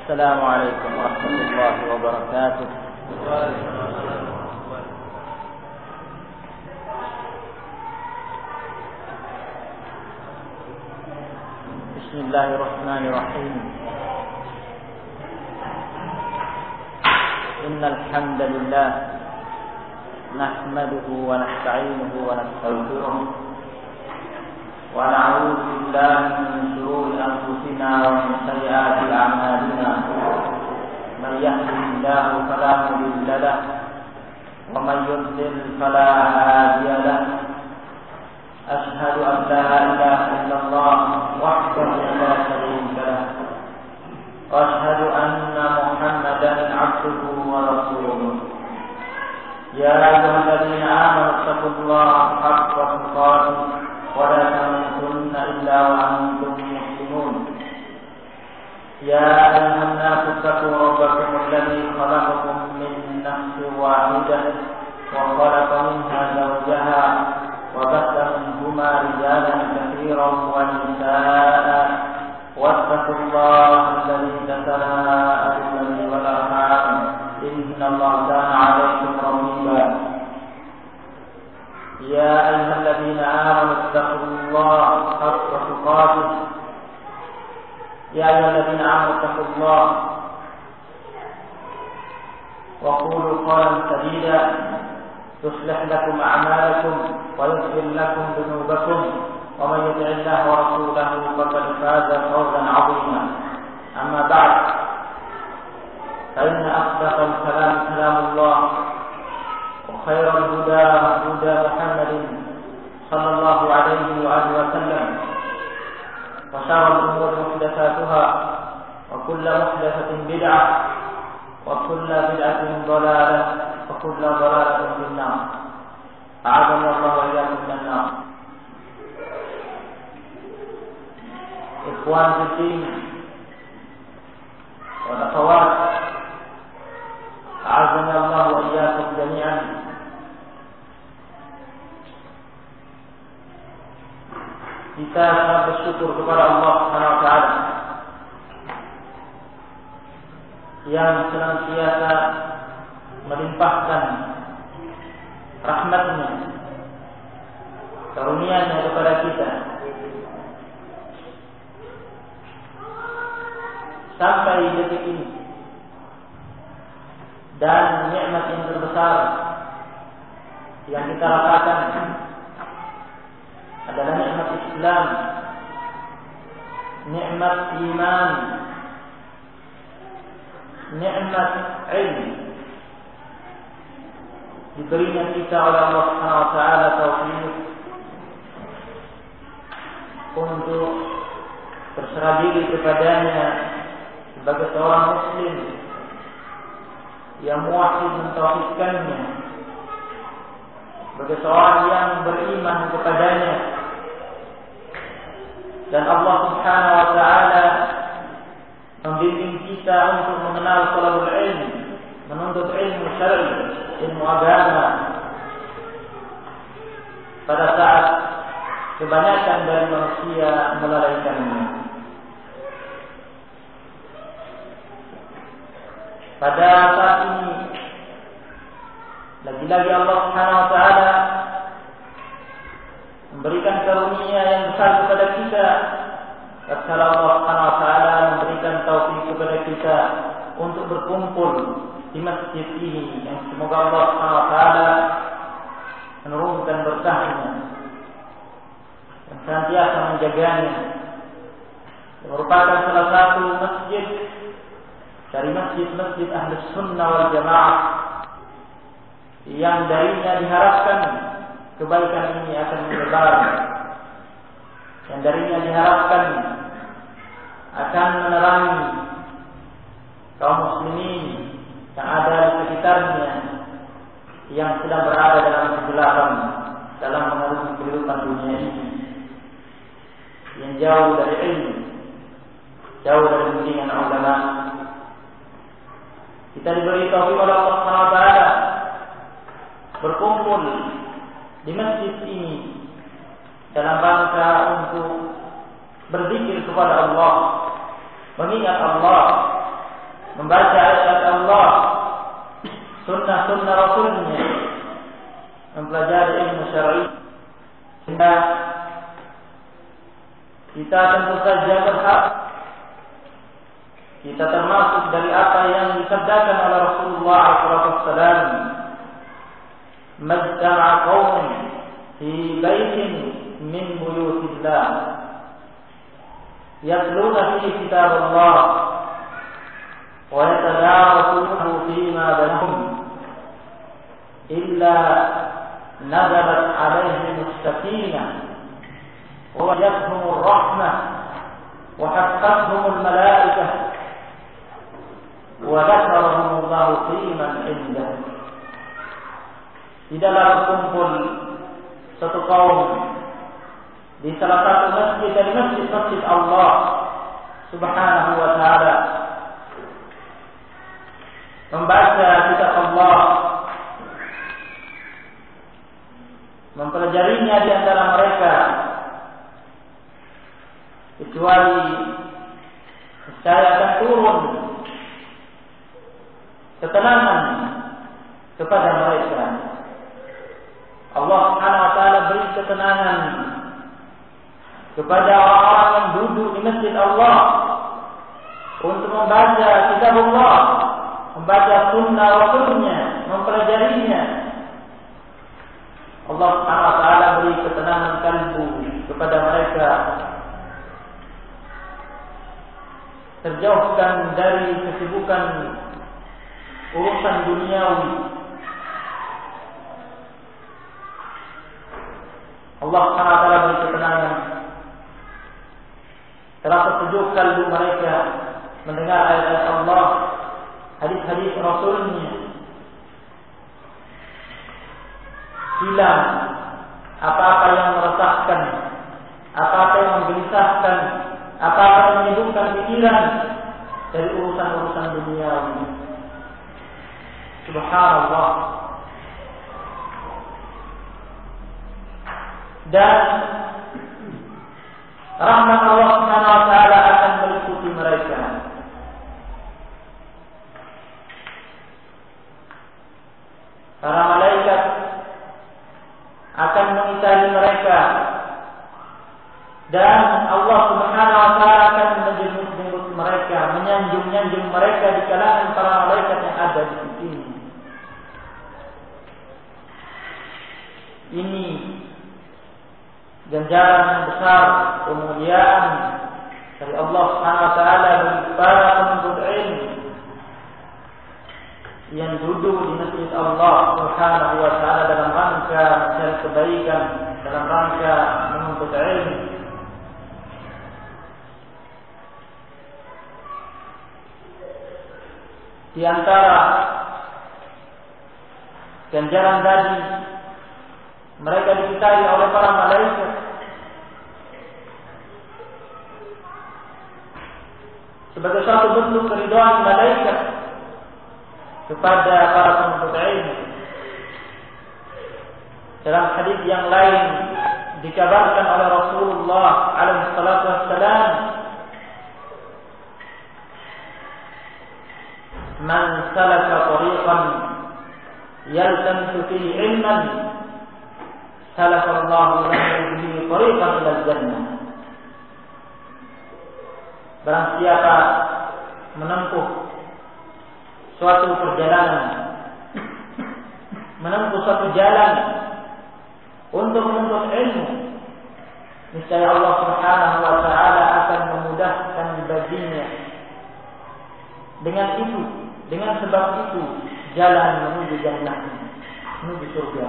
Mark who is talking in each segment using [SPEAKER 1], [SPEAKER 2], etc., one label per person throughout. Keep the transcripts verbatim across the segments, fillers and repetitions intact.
[SPEAKER 1] السلام عليكم ورحمة الله وبركاته. بسم الله الرحمن الرحيم. إن الحمد لله نحمده ونستعينه ونستغفره ونعوذ بالله من شرور أنفسنا ومن سيئات أعمالنا. من يهده الله فلا مضل له ومن يضلل فلا هادي له. أشهد أن لا إله إلا الله وحده لا شريك له وأشهد أن محمدا عبده ورسوله. يا أيها الذين آمنوا اتقوا الله حق تقاته ولا تموتن إلا وأنتم مسلمون. يا أيها الناس اتقوا ربكم الذي خلقكم من نفس واحدة وخلق منها زوجها وبث منهما رجالا كثيرا ونساء واتقوا الله الذي تساءلون به والأرحام إن الله كان عليكم رقيبا. يا أيها الذين آمنوا اتقوا الله حق تقاته يا أيها الذين آمنوا اتقوا الله وقولوا قولا سديدا يصلح لكم أعمالكم ويغفر لكم ذنوبكم ومن يطع الله ورسوله فقد فاز فوزا عظيما. أما بعد فإن أصدق الكلام كلام الله وخير الهدى هدى محمد صلى الله عليه وآله وسلم وشر الأمور محدثاتها وكل محدثة بدعة وكل بدعة ضلالة وكل ضلالة في النار. أعاذنا الله وإياكم من النار. إخوان في الدين والأخوات أعاذنا الله وإياكم جميعا. Kita sangat bersyukur kepada Allah Subhanahu wa taala yang senantiasa melimpahkan rahmat-Nya, karunia-Nya kepada kita sampai detik ini. Dan nikmat yang terbesar yang kita rasakan adalah nikmat Islam, nikmat iman, nikmat ilmu. Diberinya kita oleh Allah Subhanahu wa taala taufik untuk berserah diri kepadanya sebagai seorang muslim yang muwahhid mentauhidkannya, sebagai seorang yang beriman kepadanya. Dan Allah Subhanahu wa taala membimbing kita untuk mengenal talabul ilm, menuntut ilmu syar'i, ilmu agama, pada saat kebanyakan dari manusia melalaikannya. Pada saat ini lagi-lagi Allah Subhanahu wa taala memberikan karunia yang besar kepada kita. Tatkala Allah Subhanahu wa taala memberikan taufik kepada kita untuk berkumpul di masjid ini, yang semoga Allah Subhanahu wa taala menurunkan berkahnya dan senantiasa menjaganya. Merupakan salah satu masjid dari masjid-masjid Ahlus Sunnah wal Jamaah yang darinya diharapkan kebaikan ini akan menyebar, yang darinya diharapkan akan menerangi kaum muslimin yang ada di sekitarnya yang sedang berada dalam kegelapan dalam mengarungi kehidupan dunia ini, yang jauh dari ilmu, jauh dari bimbingan ulama. Kita diberi taufik oleh Allah Subhanahu wa taala berkumpul di masjid ini dalam rangka untuk berzikir kepada Allah, mengingat Allah membaca ayat Allah, sunnah-sunnah Rasulnya, mempelajari ilmu syar'i, sehingga kita tentu saja berhak kita termasuk dari apa yang disabdakan oleh Rasulullah shallallahu alaihi wasallam, "Majtama'a qaumun fi baitin min buyutillah, yatluna fihi kitaballah, wa yatadarasunahu fima bainahum, illa nazalat alaihim as-sakinah, wa wajadhum ar-rahmah, wa haqqatuhum al-malaikah, wa dzakarahumullahu fi man indah." Tidaklah berkumpul satu kaum di salah satu masjid dari masjid-masjid Allah Subhanahu wa taala, membaca kitab Allah, mempelajarinya di antara mereka, kecuali saya akan turun ketenangan kepada mereka. Allah Subhanahu wa taala beri ketenangan kepada orang-orang yang duduk di masjid Allah untuk membaca kitab Allah, membaca sunnah Rasulnya, mempelajarinya. Allah Subhanahu wa taala beri ketenangan kalbu kepada mereka, terjauhkan dari kesibukan urusan duniawi. Allah Subhanahu wa taala beri ketenangan, terasa sejuk kalbu mereka mendengar ayat-ayat Allah, hadis-hadis Rasulnya. Hilang apa-apa yang meresahkan, apa-apa yang menggelisahkan, apa-apa yang menyibukkan pikiran dari urusan-urusan duniawi. Subhanallah. Dan rahmat Allah Subhanahu wa taala akan meliputi mereka. Para malaikat akan mengitari mereka, dan Allah Subhanahu wa taala akan menjemput mereka, menyanjung-nyanjung mereka di kalangan para malaikat yang ada di sini. Ini ganjaran yang besar, kemuliaan dari Allah Subhanahu wa taala bagi para penuntut ilmu yang duduk di masjid Allah Subhanahu wa taala dalam rangka mencari kebaikan, dalam rangka menuntut ilmu. Di antara ganjaran tadi, mereka disertai oleh para malaikat sebagai satu bentuk keridhaan malaikat kepada para penuntut ilmu. Dalam hadis yang lain dikabarkan oleh Rasulullah alaihi salatu wassalam, "Man salaka tariqan yaltamisu fihi ilman, salaka Allahu lahu bihi tariqan ila jannah." Barang siapa menempuh suatu perjalanan, menempuh suatu jalan untuk menuntut ilmu, niscaya Allah Subhanahu wa taala akan memudahkan baginya dengan itu, dengan sebab itu, jalan menuju jannah, menuju surga.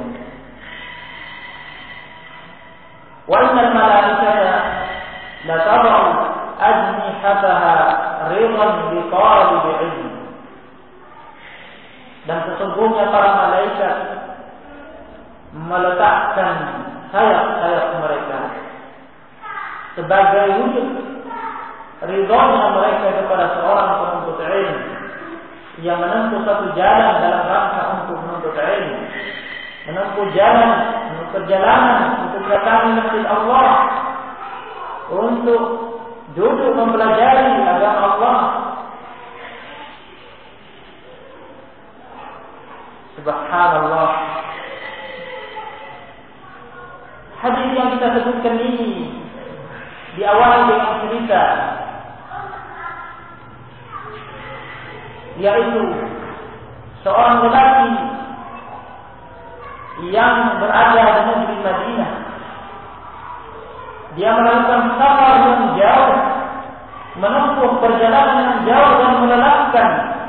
[SPEAKER 1] Wa innal malaikata la tad'u ajnihataha ridan bi talib ilm. Dan sesungguhnya para malaikat meletakkan sayap-sayap mereka sebagai wujud ridhonya mereka kepada seorang penuntut ilmu yang menempuh satu jalan dalam rangka untuk menuntut ilmu, menempuh jalan, menempuh perjalanan untuk datangi masjid Allah, untuk duduk mempelajari agama Allah. menyebutkan ini diawali dengan cerita, yaitu seorang lelaki yang berada di negeri Madinah. Dia melakukan safar yang jauh, menempuh perjalanan yang jauh dan melelahkan.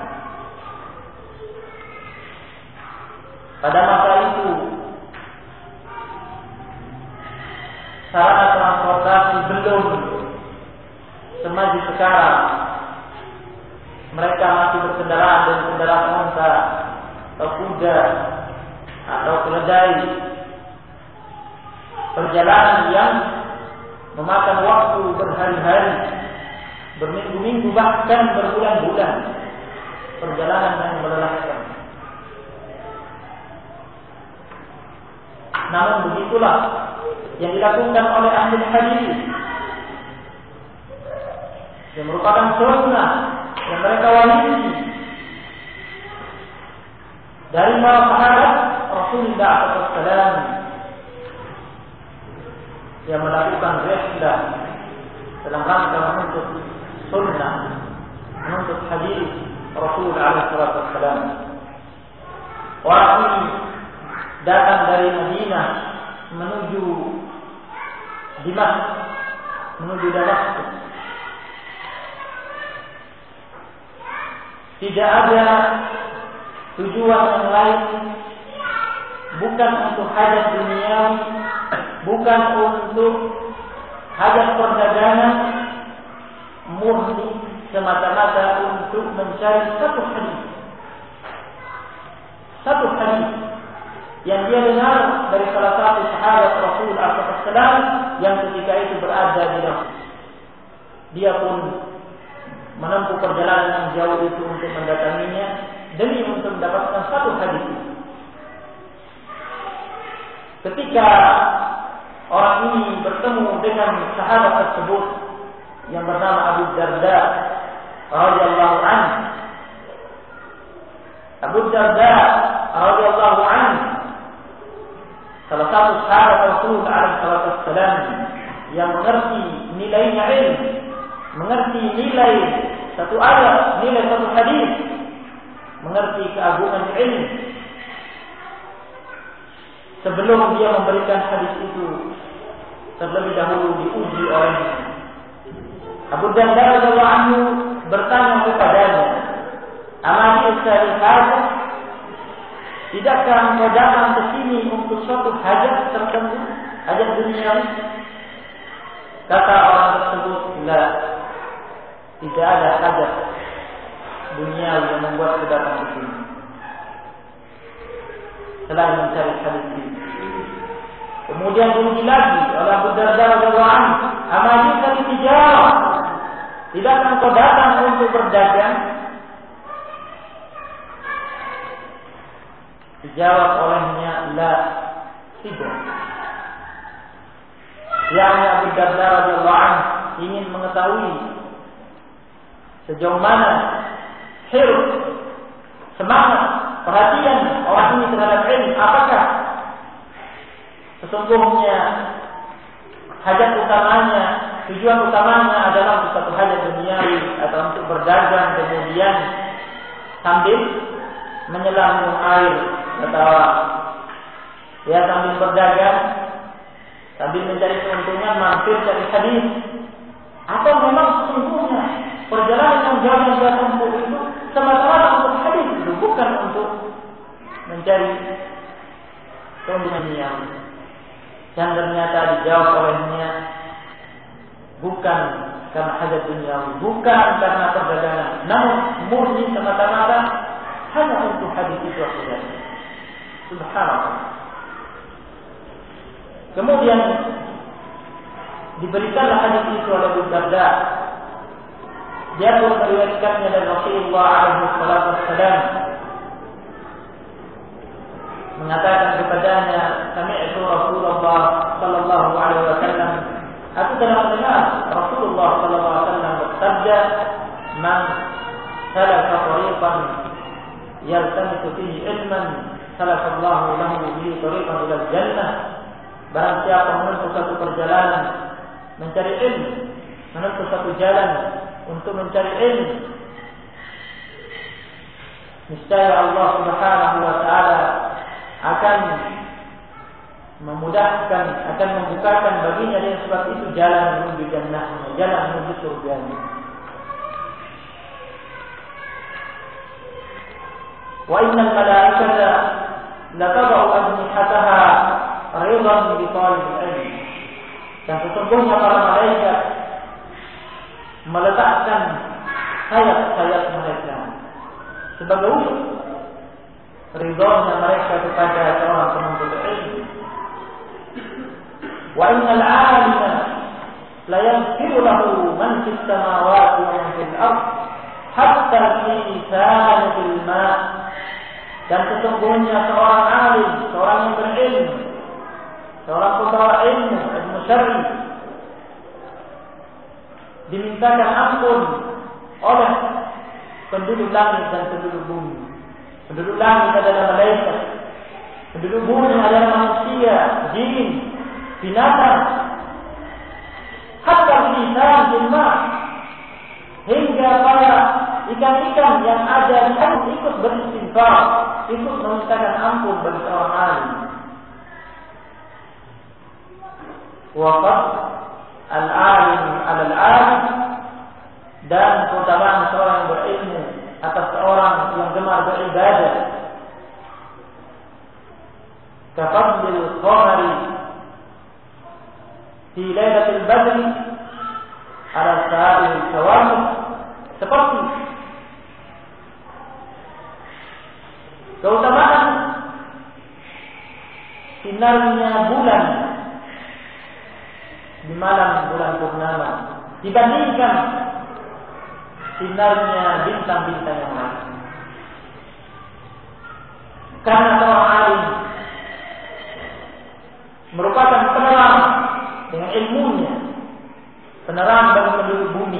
[SPEAKER 1] Pada masa itu sarana transportasi belum semaju sekarang. Mereka masih berkendaraan dengan kendaraan onta atau kuda atau keledai. Perjalanan yang memakan waktu berhari-hari, berminggu-minggu, bahkan berbulan-bulan. Perjalanan yang melelahkan. Namun begitulah yang dilakukan oleh ahli hadis, yang merupakan sunnah yang mereka walisi dari para sahabat Rasulullah shallallahu alaihi wasallam yang melakukan rihlah dalam rangka menuntut sunnah, menuntut hadis Rasulullah shallallahu alaihi wasallam. Orang ini datang dari Madinah menuju Dimasyq, menuju Damaskus. Tidak ada tujuan yang lain, bukan untuk hajat duniawi, bukan untuk hajat perdagangan, murni semata-mata untuk mencari satu hadis. Satu hadis yang dia dengar dari salah satu sahabat Rasul shallallahu alaihi wasallam yang ketika itu berada di Damaskus. Dia pun menempuh perjalanan yang jauh itu untuk mendatanginya demi untuk mendapatkan satu hadis. Ketika orang ini bertemu dengan sahabat tersebut yang bernama Abu Darda radhiyallahu anhu, Abu Darda radhiyallahu anhu salah satu sahabat Rasul alaihi wasallam yang mengerti nilainya ilmu, mengerti nilai satu ayat, nilai satu hadis, mengerti keagungan ilmu. Sebelum dia memberikan hadis itu, terlebih dahulu diuji olehnya. Abu Darda radhiyallahu anhu bertanya kepadanya, "Amali hadis? Tidakkah engkau datang ke sini untuk suatu hajat tertentu, hajat duniawi?" Kata orang tersebut, "La, tidak ada hajat duniawi yang membuat kita datang ke sini selain mencari hadis ini." Kemudian diuji lagi oleh Abu Darda radhiyallahu anhu, "Amali kali tijarah? Tidakkah engkau datang untuk berdagang?" Dijawab olehnya, "La, tidak." Yang Abu Darda radhiyallahu anhu ingin mengetahui sejauh mana hirf, semangat, perhatian orang ini terhadap ilmu. Apakah sesungguhnya hajat utamanya, tujuan utamanya adalah untuk satu hajat duniawi atau untuk berdagang kemudian sambil menyelam minum air, kata orang. Ya, sambil berdagang, sambil mencari keuntungan, mampir dari hadis. Atau memang sesungguhnya perjalanan yang jauh yang dia tempuh itu semata-mata untuk hadis itu, bukan untuk mencari keuntungan yang dan ternyata dijawab olehnya bukan karena hajat duniawi, bukan karena perdagangan, namun murni semata-mata hanya untuk hadis itu saja. Subhanallah. Kemudian diberikanlah hadis itu oleh Abu Darda. Dia pun meriwayatkannya dari Rasulullah alaihi wasallam, mengatakan kepadanya, "Sami'tu Rasulullah sallallahu alaihi wasallam." Aku telah mendengar Rasulullah sallallahu alaihi wasallam bersabda, "Man salaka tariqan yaltamisu fihi ilman, salakallahu lahu bihi tariqan ila jannah." barang siapa menempuh satu perjalanan mencari ilmu, menempuh satu jalan untuk mencari ilmu, niscaya Allah Subhanahu wa taala akan memudahkan, akan membukakan baginya dengan sebab itu jalan menuju jannah, jalan menuju surga. Wa innal malaikata la tad'u ajnihataha ridan bi talibil ilm. Dan sesungguhnya para malaikat meletakkan sayap-sayap mereka sebagai wujud ridhonya mereka kepada seorang penuntut ilmu. Wa innal 'alima la yaghfiru lahu man fis samawati wa man fil ardh hatta fi thalathil ma'. Dan sesungguhnya seorang alim, seorang yang berilmu, seorang pembawa ilmu, ilmu syar'i, dimintakan ampun oleh penduduk langit dan penduduk bumi. Penduduk langit adalah malaikat, penduduk bumi adalah manusia, jin, binatang. Hatta lisan jilma, hingga para ikan-ikan yang ada di air ikut beristighfar, ikut memintakan ampun bagi seorang alim. Waqad al-alim al-alim, dan keutamaan seorang yang berilmu atas seorang yang gemar beribadah. Kafadlil qamari fi lailatul badri ala sa'il kawakib, seperti keutamaan sinarnya bulan di malam bulan purnama dibandingkan sinarnya bintang-bintang yang lain. Karena seorang alim merupakan penerang dengan ilmunya, penerang bagi penduduk bumi,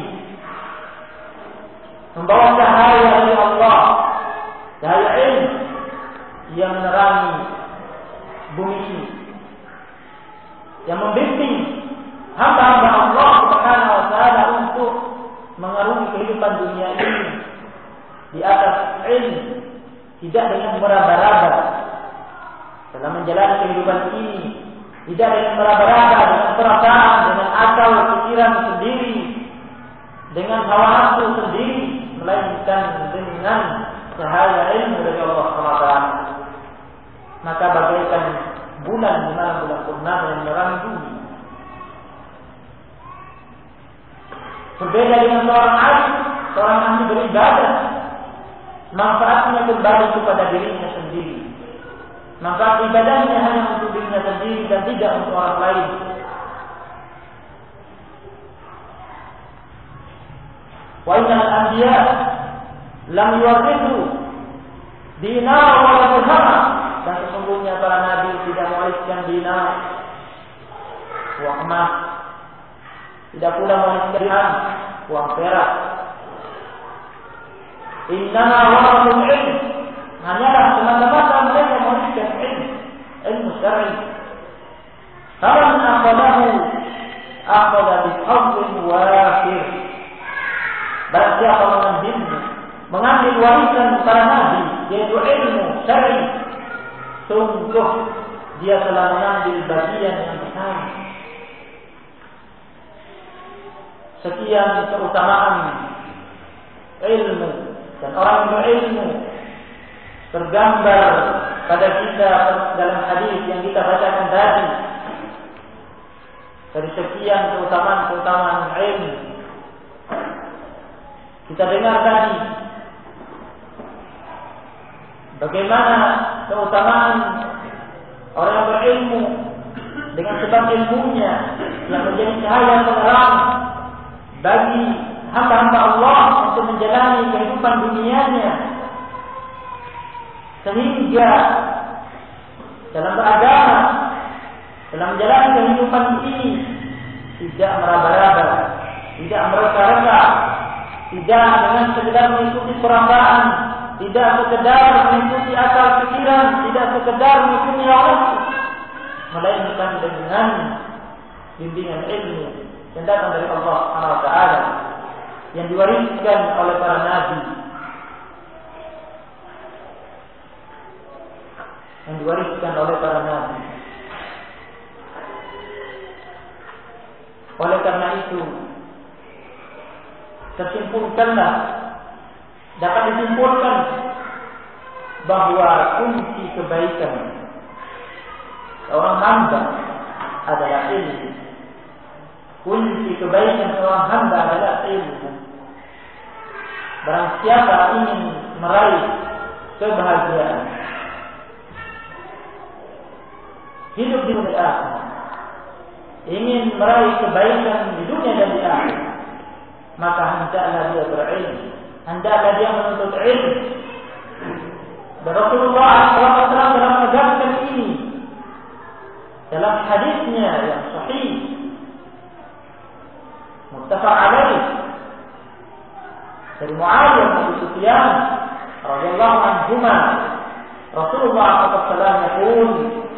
[SPEAKER 1] membawa cahaya dari Allah, cahaya ilmu yang menerangi bumi ini, yang membimbing hamba-hamba Allah Subhanahu wa taala untuk mengarungi kehidupan dunia ini di atas ilmu, tidak dengan meraba-raba dalam menjalani kehidupan ini, tidak dengan meraba-raba dengan perasaan, dengan akal pikiran sendiri, dengan hawa nafsu sendiri, melainkan dengan cahaya ilmu dari Allah subhanahu wa taala. Maka bagaikan bulan di malam bulan purnama yang menerangi bumi. Berbeda dengan seorang alim, seorang ahli beribadah, manfaatnya kembali kepada dirinya sendiri. Manfaat ibadahnya hanya untuk dirinya sendiri dan tidak untuk orang lain. Wa innal anbiya lam yuwarithu dinar wa dirham, dan sesungguhnya para nabi tidak mewariskan dinar, uang emas, tidak pula mewariskan dirham, uang perak. Innama warathul ilm, hanyalah semata-mata mereka mewariskan ilmu, ilmu syar'i. Faman akhadahu akhadha bihadhin wafir. Barang siapa mengambilnya, mengambil warisan para nabi, yaitu ilmu syar'i, sungguh dia telah mengambil bagian yang besar. Sekian keutamaan ilmu, dan orang yang berilmu tergambar pada kita dalam hadis yang kita bacakan tadi. Dari sekian keutamaan-keutamaan ilmu, kita dengar tadi bagaimana keutamaan orang yang berilmu dengan sebab ilmunya yang menjadi cahaya penerang bagi hamba-hamba Allah untuk menjalani kehidupan dunianya, sehingga dalam beragama, dalam menjalani kehidupan ini tidak meraba-raba, tidak mereka-reka, tidak dengan sekedar mengikuti perasaan, tidak sekedar mengikuti akal pikiran, tidak sekedar mengikuti hawa nafsu, melainkan dengan bimbingan ilmu yang datang dari Allah Subhanahu wa taala yang diwariskan oleh para nabi, yang diwariskan oleh para nabi. Oleh karena itu, tersimpulkanlah, dapat disimpulkan bahwa kunci kebaikan seorang hamba adalah ilmu. Kunci kebaikan seorang hamba adalah ilmu. Barang siapa ingin meraih kebahagiaan, hidup di dunia akhirat, ingin meraih kebaikan di dunia dan di akhirat, maka hendaklah dia berilmu, hendaklah dia menuntut ilmu. Dan Rasulullah shallallahu alaihi wasallam telah menegaskan ini dalam hadisnya yang sahih, muttafaq alaih, dari Muawiyah bin Abi Sufyan radhiyallahu anhuma. Rasulullah shallallahu alaihi wasallam yaqul,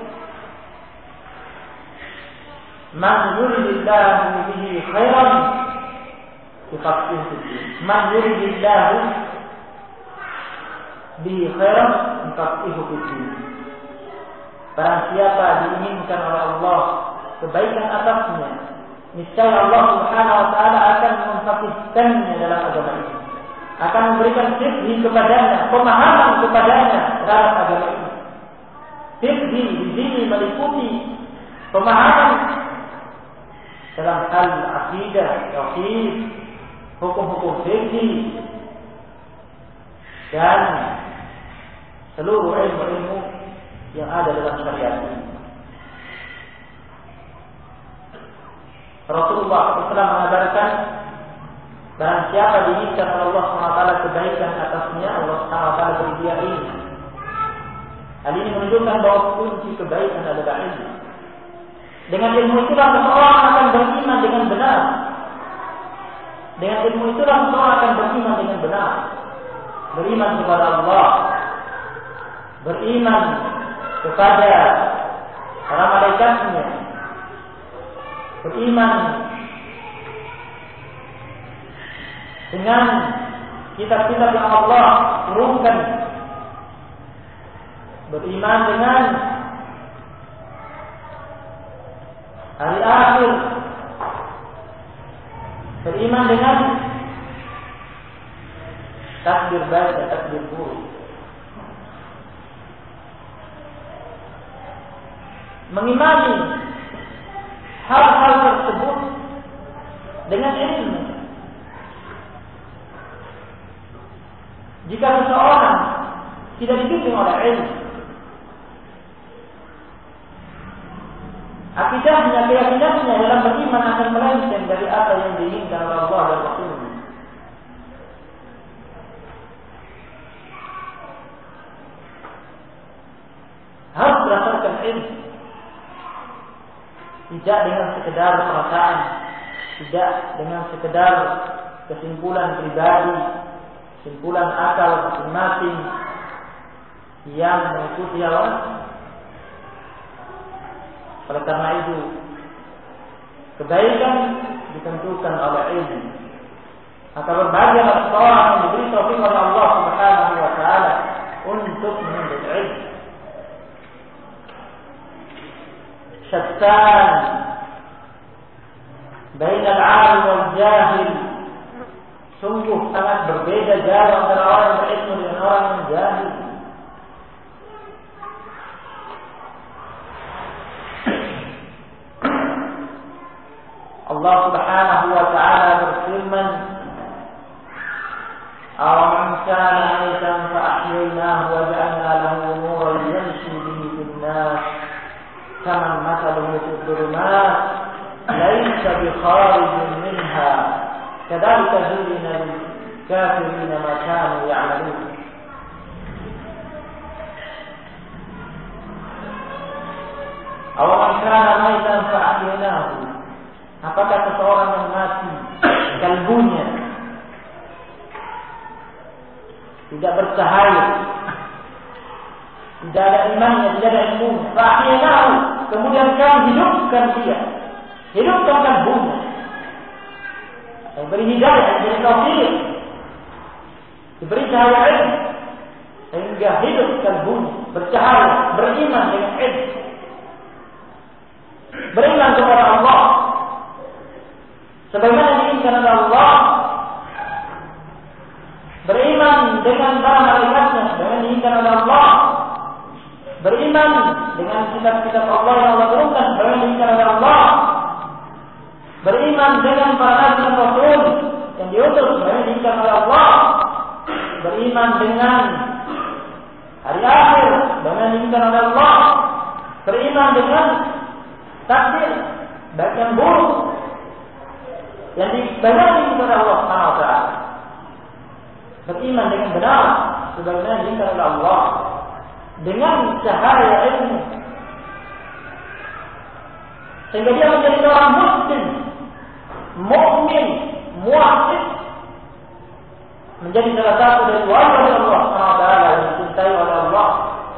[SPEAKER 1] "Man yuridillahu bihi khairan yufaqqihhu fid-din." Man yuridillahu bihi khairan yufaqqihhu fid-din. Barang siapa diinginkan oleh Allah kebaikan atasnya, niscaya Allah Subhanahu wa taala akan memfaqihkannya dalam agama ini, akan memberikan fikih kepadanya, pemahaman kepadanya dalam agama ini. Fikih di sini meliputi pemahaman dalam hal akidah, tauhid, hukum-hukum fikih, dan seluruh ilmu-ilmu yang ada dalam syariat ini. Rasulullah shallallahu alaihi wasallam mengabarkan, barang siapa diinginkan oleh Allah subhanahu wa taala kebaikan atasnya, Allah subhanahu wa taala beri dia ilmu. Hal ini menunjukkan bahwa kunci kebaikan adalah ilmu. Dengan ilmu itulah seseorang akan beriman dengan benar. Dengan ilmu itulah seseorang akan beriman dengan benar. Beriman kepada Allah, beriman kepada para malaikatnya, beriman dengan kitab-kitab yang Allah turunkan, beriman dengan hari akhir, beriman dengan takdir baik dan takdir buruk. Mengimani hal-hal tersebut dengan ilmu. Jika seseorang tidak dibimbing oleh ilmu, akidahnya, keyakinannya dalam beriman akan melenceng dari apa yang diinginkan oleh Allah dan Rasul-Nya. Harus berdasarkan ilmu, tidak dengan sekedar perasaan, tidak dengan sekedar kesimpulan pribadi, kesimpulan akal masing-masing yang mengikuti hawa. Oleh karena itu, kebaikan ditentukan oleh ilmu. Maka berbahagialah seseorang yang diberi taufik oleh Allah Subhanahu wa taala untuk menuntut ilmu. Syattan baina al-'alim wal jahil. Sungguh sangat berbeda jauh antara orang yang berilmu dengan orang yang jahil. Allah Subhanahu wa taala berfirman, "Awaman kana maitan fa ahyaynahu wa ja'alna lahu nuran yamshi bihi fil nas, kaman mathaluhu fid dhulumat, laysa bi kharijin minha, kadzalika zuyyina lil kafirin ma kanu ya'malun." Awaman kana maitan fa ahyaynahu, apakah seseorang yang mati kalbunya tidak bercahaya, tidak ada imannya, tidak ada ilmu, fa'ahyaynahu, kemudian kami hidupkan dia, hidupkan kalbunya, dan beri hidayah, beri taufik, diberi cahaya ilmu, sehingga hidup kalbunya bercahaya, beriman dengan ilmu, beriman kepada Allah sebagaimana diinginkan oleh Allah, beriman dengan para malaikatnya sebagaimana diinginkan oleh Allah, beriman dengan kitab-kitab Allah yang Allah turunkan sebagaimana diinginkan oleh Allah, beriman dengan para nabi dan rasul yang diutus sebagaimana diinginkan oleh Allah, beriman dengan hari akhir sebagaimana diinginkan oleh Allah, beriman dengan takdir baik yang buruk yang dibayani kepada Allah Subhanahu wa taala, beriman dengan benar sebagaimana diinginkan oleh Allah dengan cahaya ilmu, sehingga dia menjadi orang muslim, mukmin, muwahhid, menjadi salah satu dari warga Allah Subhanahu wa taala yang dicintai oleh Allah,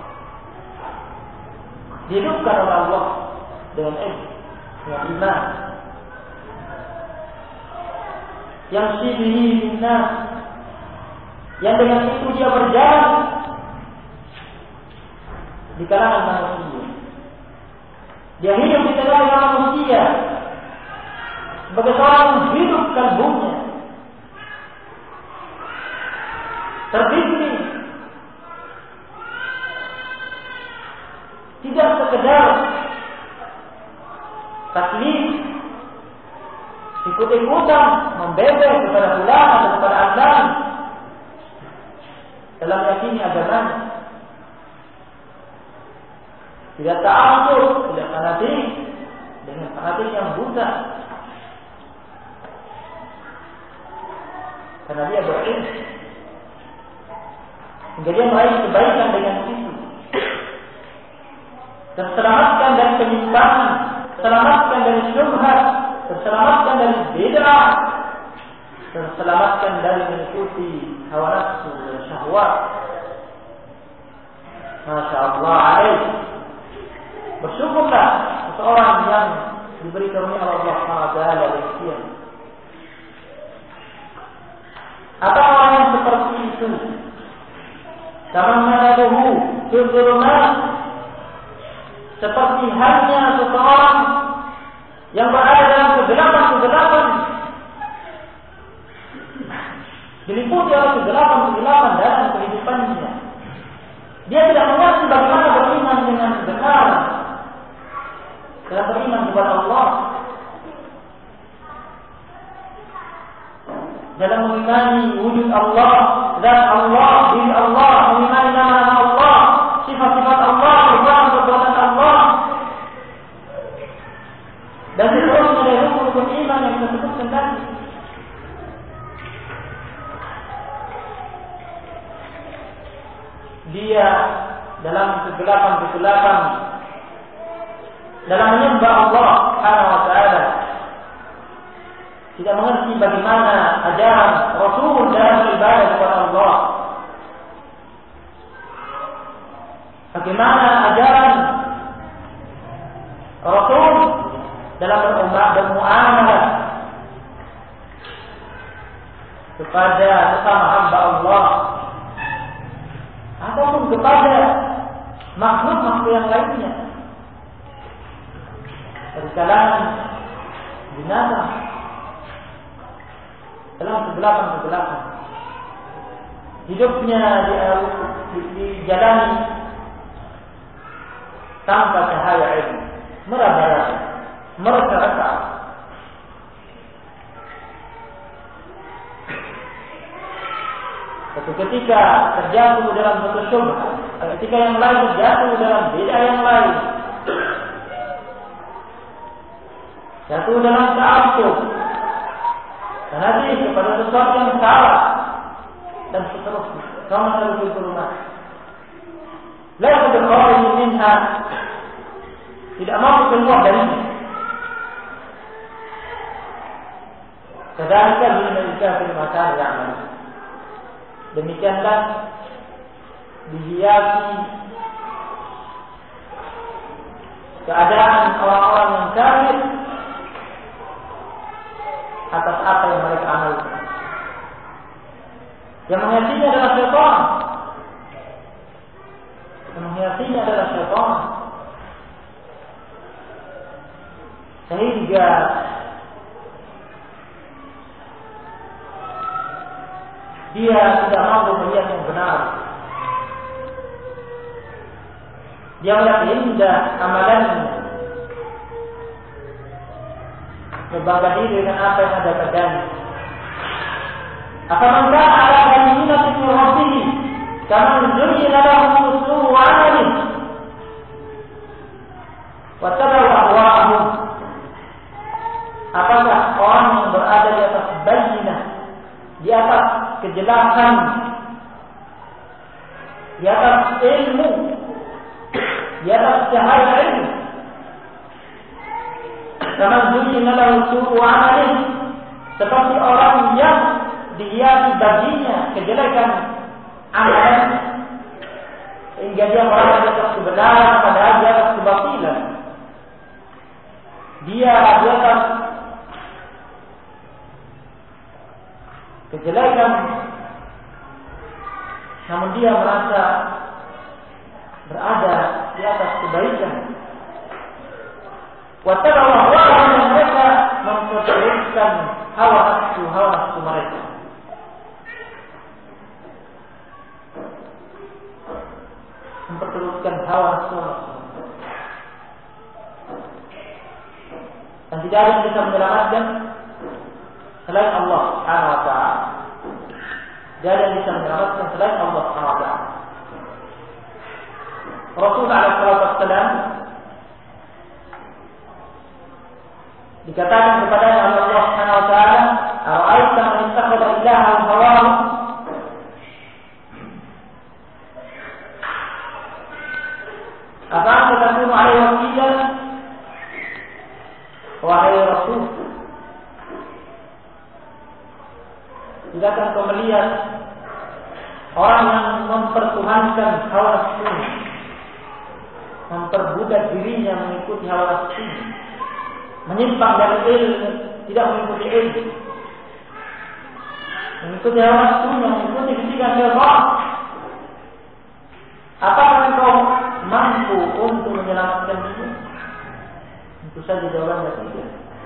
[SPEAKER 1] dihidupkan oleh Allah dengan ilmu, dengan iman, yang sibihi binnas, yang dengan itu dia berjalan di kalangan manusia. Dia hidup di tengah-tengah manusia sebagai seorang yang hidup kalbunya terbimbing, tidak sekedar taklid, ikut-ikutan membebel kepada ulama dan kepada azan dalam yakini agamanya, tidak ta'assub, tidak fanatik dengan fanatik yang buta, karena dia berilmu hingga dia meraih kebaikan dengan itu, terselamatkan dari penyimpangan, terselamatkan dari syubhat, terselamatkan dari bid'ah, terselamatkan dari mengikuti hawa nafsu dan syahwat. Masya Allah alaih. Bersyukurlah seseorang yang diberi karunia Allah Subhanahu wa taala demikian. Apa orang yang seperti itu? Kaman madahu fil dhulumat, seperti halnya seseorang yang berada dalam kegelapan-kegelapan, diliputi oleh kegelapan-kegelapan dalam kehidupannya. Dia tidak mengerti bagaimana beriman dengan benar, dalam beriman kepada Allah, dalam mengimani wujud Allah, zat Allah, diri Allah, mengimani nama-nama Allah, sifat-sifat Allah, perbuatan-perbuatan Allah, dan seterusnya dari rukun iman yang kita sebutkan tadi. Dia dalam kegelapan-kegelapan dalam menyembah Allah Subhanahu wa taala, tidak mengerti bagaimana ajaran Rasul dalam ibadah kepada Allah, bagaimana ajaran Rasul dalam bermuamalah kepada sesama hamba Allah ataupun kepada makhluk-makhluk yang lainnya dari kalangan binatang dalam kegelapan-kegelapan. Hidupnya dijalani tanpa cahaya ilmu, meraba-raba, mereka-reka. Satu ketika terjatuh dalam satu syubhat, ketika yang lain terjatuh dalam bid'ah yang lain, jatuh dalam ta'assub, sanadi kepada sesuatu yang salah, dan seterusnya. Kama terjadi rumah. Lalu berkata minha, tidak mampu keluar darinya. Kadzalika bil kafir maka ya'mal. Demikianlah dihiasi keadaan orang-orang yang kafir atas apa yang mereka amalkan. Yang menghiasinya adalah syaitan. Yang menghiasinya adalah syaitan. Sehingga dia tidak mampu melihat yang benar. Dia melihat indah amalannya, berbangga diri dengan apa yang ada padanya. Afaman kana ala bayyinatin min rabbih kaman zuyyina lahu su'u 'amalih wa tabi'u ahwa'ahum. Apakah orang yang berada di atas bayyinah, di atas kejelasan, di atas ilmu, di atas cahaya ilmu, kaman zuyyina lahu su'u 'amalih, seperti orang yang dihiasi baginya kejelekan amalan, sehingga dia berada di atas kebenaran padahal di atas kebatilan. Dia di atas kejelekan, namun dia merasa berada di atas kebaikan. Wattaba'a ahwa'ahum, yang mereka memperteruskan hawa nafsu hawa nafsu mereka. Memperteruskan hawa nafsu. Dan tidak ada yang bisa menyelamatkan selain Allah Subhanahu wa ta'ala. Tidak ada yang bisa menyelamatkan selain Allah Subhanahu wa ta'ala. Rasulullah shallallahu alaihi wasallam dikatakan kepada Allah Subhanahu wa ta'ala, "Ara'aita man ittakhadha ilahahu hawahu?" Apa anda takunu alaihi wakila? Wahai Rasul, tidakkah kau melihat orang yang mempertuhankan hawa nafsunya, memperbudak dirinya mengikuti hawa nafsunya, menyimpang dari ilmu, tidak mengikuti ilmu, mengikuti hawa nafsunya, mengikuti bisikan syaitan? Apakah engkau mampu untuk menyelamatkan diri? Tentu saja jawabannya tidak.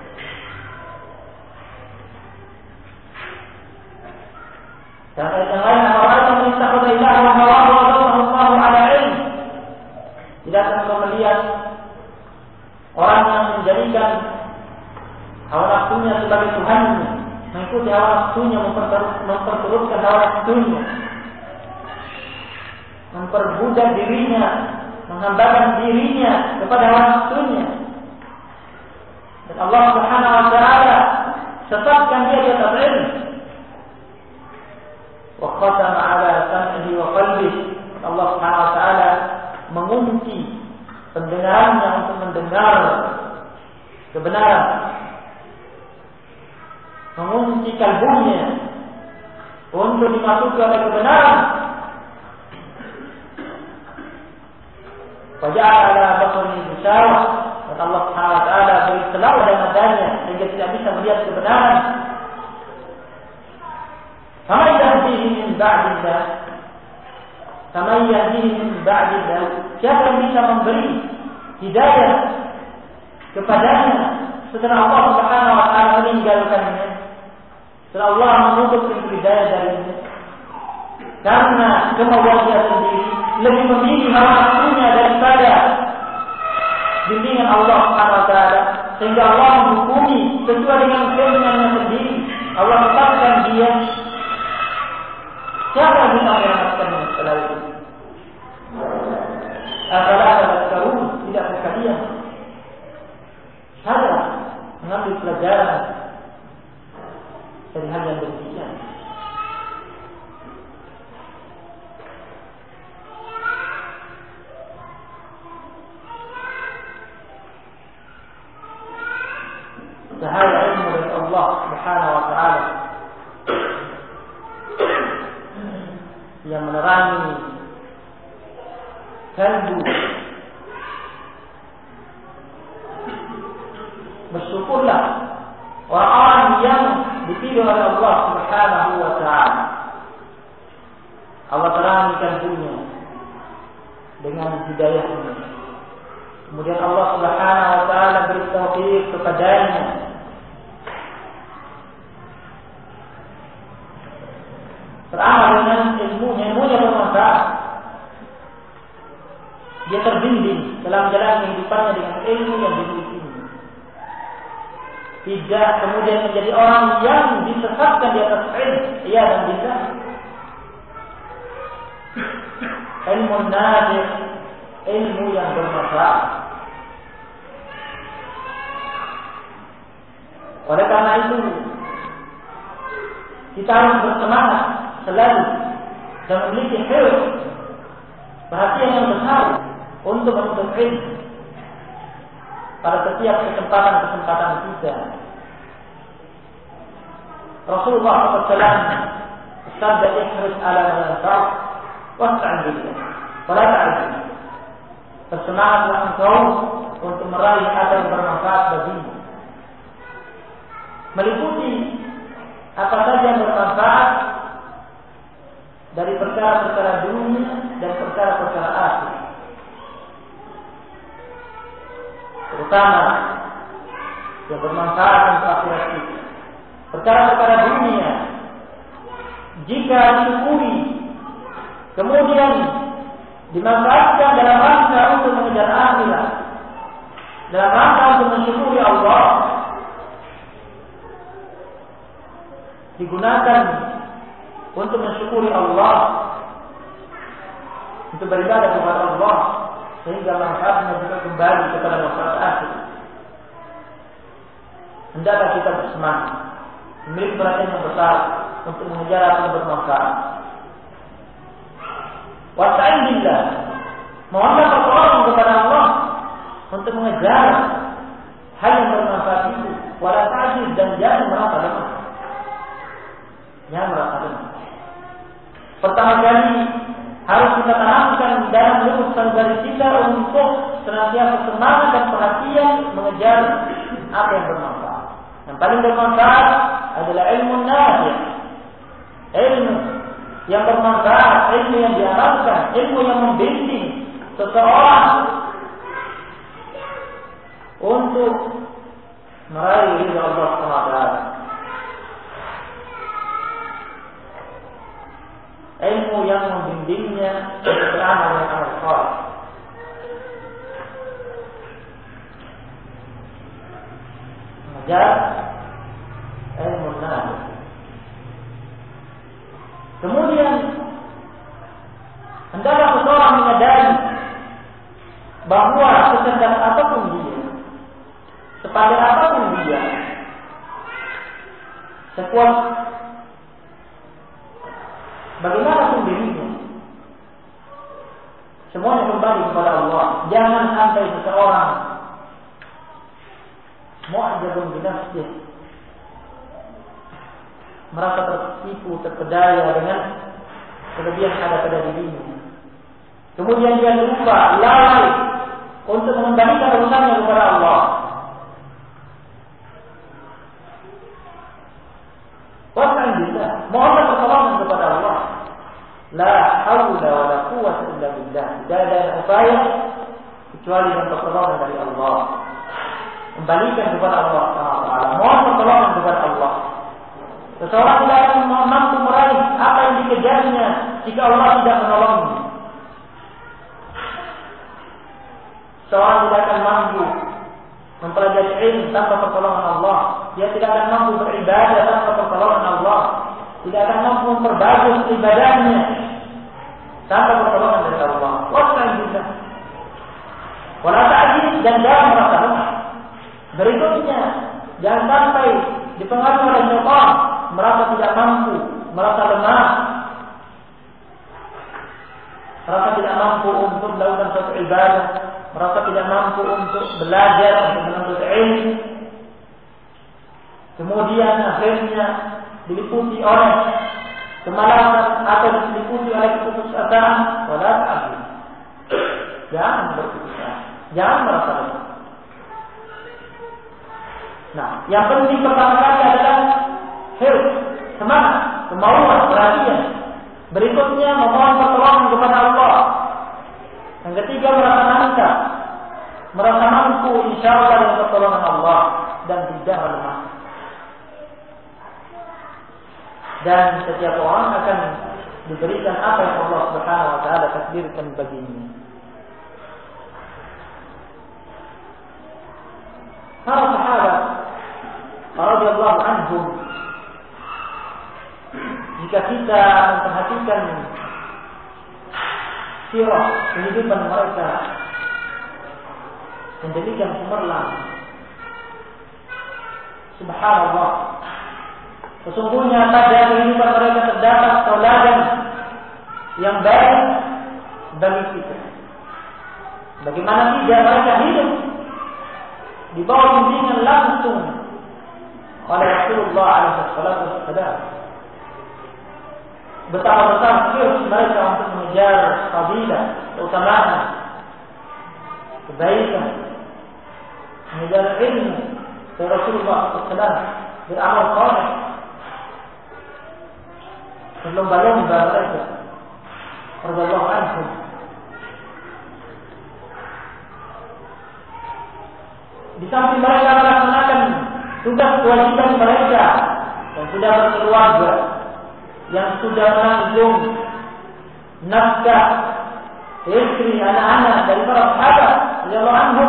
[SPEAKER 1] Dan ayat yang lain, orang yang ittakhadha ilahahu hawahu wa adallahu Allahu ala ilm. Tidakkah engkau melihat orang yang menjadikan hawa nafsunya sebagai Tuhannya, mengikuti hawa nafsunya, memperturutkan hawa nafsunya, memperbudak dirinya, menghambakan dirinya kepada hawa nafsunya. Dan Allah Subhanahu wa ta'ala sesatkan dia di atas ilmu. Wa khatama ala sam'ihi wa qalbihi. Allah Subhanahu wa ta'ala mengunci pendengarannya untuk mendengar kebenaran, mengunci kalbunya untuk dimasuki oleh kebenaran. Waja'ala ala basarihi ghishawah, dan Allah Subhanahu wa ta'ala beri celah pada matanya sehingga tidak bisa melihat kebenaran. Faman yahdihi min ba'dillah, faman yahdihi min ba'dillah, siapa yang bisa memberi hidayah kepadanya setelah Allah Subhanahu wa ta'ala meninggalkannya, setelah Allah menutup pintu hidayah darinya karena kemauan dia sendiri, lebih memilih hawa nafsunya daripada bimbingan Allah Subhanahu wa ta'ala, sehingga Allah menghukumi sesuai dengan keinginannya sendiri. Allah tetapkan dia. Siapa yang bisa menyelamatkannya setelah itu? Apabila tadhakkarun, tidak kalian sadar mengambil pelajaran dari hal yang demikian. Cahaya ilmu dari Allah Subhanahu wa ta'ala yang menerangi kalbu bersyukurlah orang-orang yang dipilih oleh Allah Subhanahu wa taala. Allah terangikan dunia dengan hidayah ini. Kemudian Allah Subhanahu wa taala beri taufik kepadanya beramal dengan ilmunya, ilmunya bermanfaat. Dia terbimbing dalam jalan kehidupannya dengan ilmu yang dimilikinya. Tidak kemudian menjadi orang yang disesatkan di atas ilmu. Ia dan bisa ilmu nafi', ilmu yang bermanfaat. Oleh karena itu kita harus bersemangat selalu dan memiliki hirs, perhatian yang besar untuk menuntut ilmu pada setiap kesempatan-kesempatan kita. Rasulullah shallallahu alaihi wasallam bersabda, "Ihris ala ma yanfa'uk wasta'in billah, wala ta'jil." Bersemangatlah engkau untuk meraih apa yang bermanfaat bagimu, meliputi apa saja yang bermanfaat dari perkara-perkara dunia dan perkara-perkara akhir, terutama yang bermanfaat untuk akhirat kita. Perkara-perkara dunia jika disyukuri kemudian dimanfaatkan dalam rangka untuk mengejar akhirat, dalam rangka untuk mensyukuri Allah, digunakan untuk mensyukuri Allah, untuk beribadah kepada Allah, sehingga manfaatnya juga kembali kepada manfaat akhir. Hendaklah kita bersemangat, memiliki perhatian yang besar untuk mengejar apa yang bermanfaat. Wasta'in billah, mohonlah pertolongan kepada Allah untuk mengejar hal yang bermanfaat itu. Wala ta'jiz, dan jangan merasa lemah. Jangan merasa lemah. Pertama kali harus kita tanamkan dalam lubuk diri kita untuk senantiasa semangat dan perhatian mengejar apa yang bermanfaat. Yang paling bermanfaat adalah ilmu nafi', ilmu yang bermanfaat, ilmu yang diamalkan, ilmu yang membimbing seseorang untuk meraih ridha Allah Subhanahu wa taala. Ilmu yang membimbingnya untuk beramal dengan amal saleh. Mengejar ilmu nafi'. Kemudian hendaklah seseorang menyadari bahwa secerdas apapun dia, sepandai apapun dia, sekuat bagaimanapun dirinya, semuanya kembali kepada Allah. Jangan sampai seseorang mu'jabun bi nafsihi, merasa tertipu, terpedaya dengan kelebihan ada pada dirinya, kemudian dia lupa, lalai untuk mengembalikan urusannya kepada Allah. Wasta'in billah, mohonlah pertolongan kepada Allah. La haula wa la quwwata illa billah. Tidak ada upaya kecuali dengan pertolongan dari Allah. Kembalikan kepada Allah Subhanahu wa taala, mohon pertolongan kepada Allah. Seseorang tidak akan mampu meraih apa yang dikejarnya jika Allah tidak menolongnya. Seorang tidak akan mampu mempelajari ilmu tanpa pertolongan Allah. Dia tidak akan mampu beribadah tanpa pertolongan Allah. Tidak akan mampu memperbagus ibadahnya tanpa pertolongan dari Allah. Wasta'in billah. Wala ta'jiz, dan jangan merasa lemah. Berikutnya, jangan sampai dipengaruhi oleh syaitan, merasa tidak mampu, merasa lemah, merasa tidak mampu untuk melakukan suatu ibadah, merasa tidak mampu untuk belajar, untuk menuntut ilmu. Kemudian akhirnya diliputi oleh kemalasan atau diliputi oleh keputusasaan. Wala ta'jiz, jangan berputus asa, jangan merasa lemah. Nah, yang penting pertama kali adalah hirs, semangat, kemauan, perhatian. Berikutnya memohon pertolongan kepada Allah. Yang ketiga merasa mantap, merasa mampu insya Allah dengan pertolongan Allah dan tidak lemah. Dan setiap orang akan diberikan apa yang Allah Subhanahu wa taala takdirkan baginya. Para sahabat radhiyallahu anhum, jika kita memperhatikan sirah kehidupan mereka yang demikian cemerlang, subhanallah, sesungguhnya pada kehidupan mereka terdapat tauladan yang baik bagi kita. Bagaimana tidak mereka hidup di bawah bimbingan langsung oleh Rasulullah alaihi wasallam. Betapa besar kius mereka untuk mengejar fadilah, keutamaan, kebaikan, mengejar ilmu dari Rasulullah sallallahu alaihi wasallam, beramal saleh. Berlomba-lomba mereka radhiyallahu anhum. Di samping mereka melaksanakan tugas kewajiban mereka yang sudah berkeluarga, yang sudah menanggung nafkah istri, anak-anak dari para sahabat radhiyallahu anhum,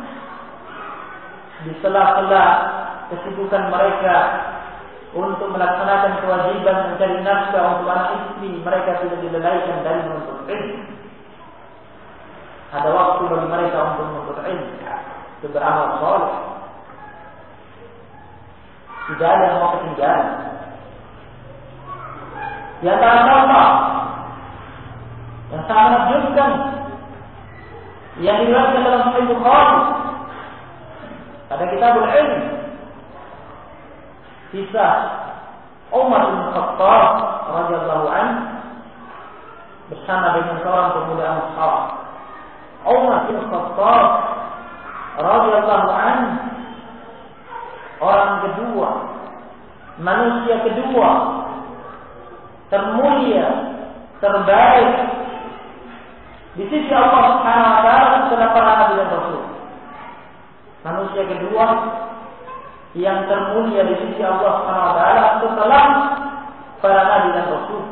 [SPEAKER 1] di sela-sela kesibukan mereka untuk melaksanakan kewajiban mencari nafkah untuk anak istri, mereka tidak dilalaikan dari menuntut ilmu. Ada waktu bagi mereka untuk menuntut ilmu, untuk beramal saleh. Tidak ada yang mau ketinggalan. Di antara contoh yang sangat menakjubkan yang diriwayatkan dalam Sahih Bukhari pada Kitabul Ilm, kisah Umar bin Khattab radhiyallahu anhu bersama dengan seorang pemuda Ansar. Umar bin Khattab radhiyallahu anhu, orang kedua, manusia kedua termulia, terbaik di sisi Allah Subhanahu wa taala setelah para nabi dan rasul. Manusia kedua yang termulia di sisi Allah Subhanahu wa taala setelah para nabi dan rasul.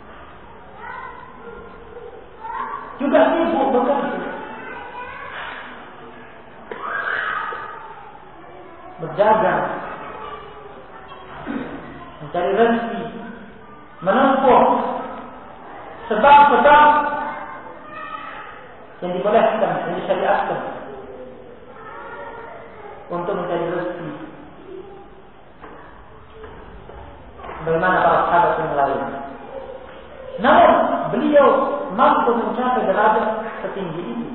[SPEAKER 1] Juga sibuk bekerja, berdagang, mencari rezeki, menempuh sebab-sebab yang dibolehkan, yang disyariatkan untuk mencari rezeki. Bagaimana para sahabat yang lain? Namun beliau mampu mencapai derajat setinggi ini,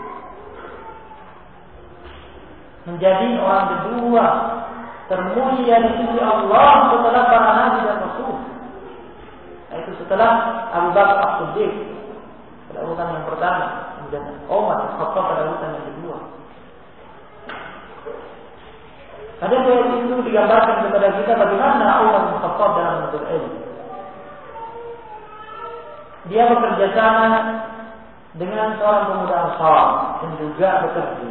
[SPEAKER 1] menjadi orang kedua termulia di sisi Allah setelah para nabi dan rasul. Itu setelah Abu Bakar As-Siddiq pada urutan yang pertama, kemudian Umar bin Khattab pada urutan yang kedua. Ada ayat itu digambarkan kepada kita bagaimana Umar bin Khattab dalam menuntut ilmu. Dia bekerja sama dengan seorang pemuda Ansar yang juga bekerja.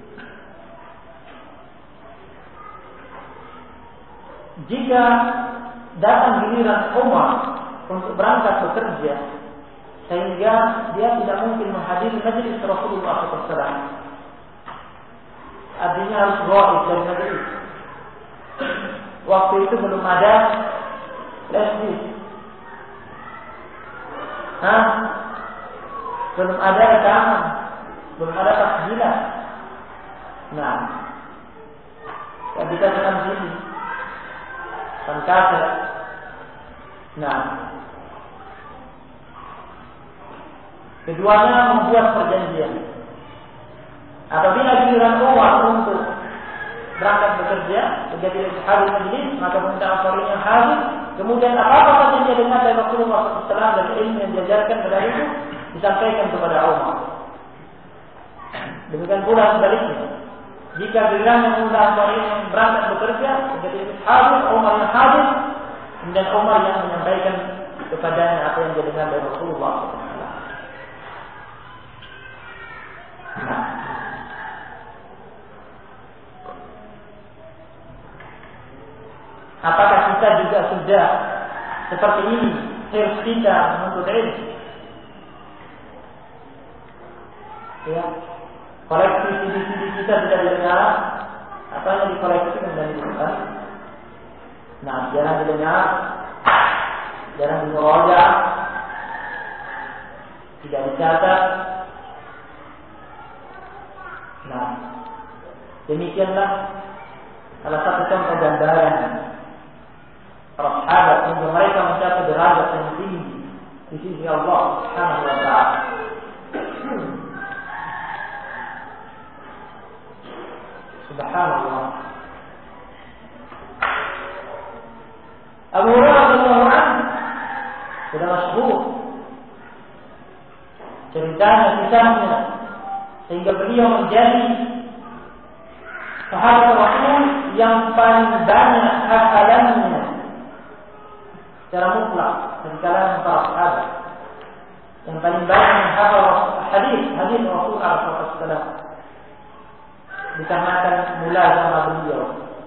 [SPEAKER 1] Jika datang giliran Umar untuk berangkat bekerja, sehingga dia tidak mungkin menghadiri majlis Rasulullah shallallahu alaihi wasallam, artinya harus ghaib dari majlis. Waktu itu belum ada flashdisk, Hah? belum ada rekaman, belum ada tasjilan. Nah, yang kita tekan sini kaset. Nah, keduanya membuat perjanjian. Apabila giliran Umar untuk berangkat bekerja, dia tidak hadir majlis, maka pemuda Ansar yang hadir. Kemudian apa-apa saja yang dia dengar dari Rasulullah shallallahu alaihi wasallam dan ilmu yang diajarkan pada itu disampaikan kepada Umar. Demikian pula sebaliknya. Jika giliran yang muda Ansar ini berangkat bekerja, jadi hadir, Umar yang hadir, dan Umar yang menyampaikan kepadanya apa yang dia dengar dari Rasulullah. Nah, apakah kita juga sudah seperti ini hirs kita menuntut ilmu? Ya, koleksi C D-C D kita sudah didengar, apa yang dikoleksi dan dibuka? Nah, jarang didengar, jarang dimurojaah, tidak dicatat. Nah, demikianlah salah satu contoh gambaran para sahabat yang mereka mencapai derajat yang tinggi di sisi Allah Subhanahu wa taala. Subhanallah. Abu Hurairah radhiyallahu anhu sudah masyhur ceritanya, kisahnya, sehingga beliau menjadi sahabat Rasul yang paling banyak hafalannya secara mutlak dari kalangan para sahabat, yang paling banyak menghafal hadis hadis Rasul sallallahu alaihi wasallam, dikarenakan mula sama beliau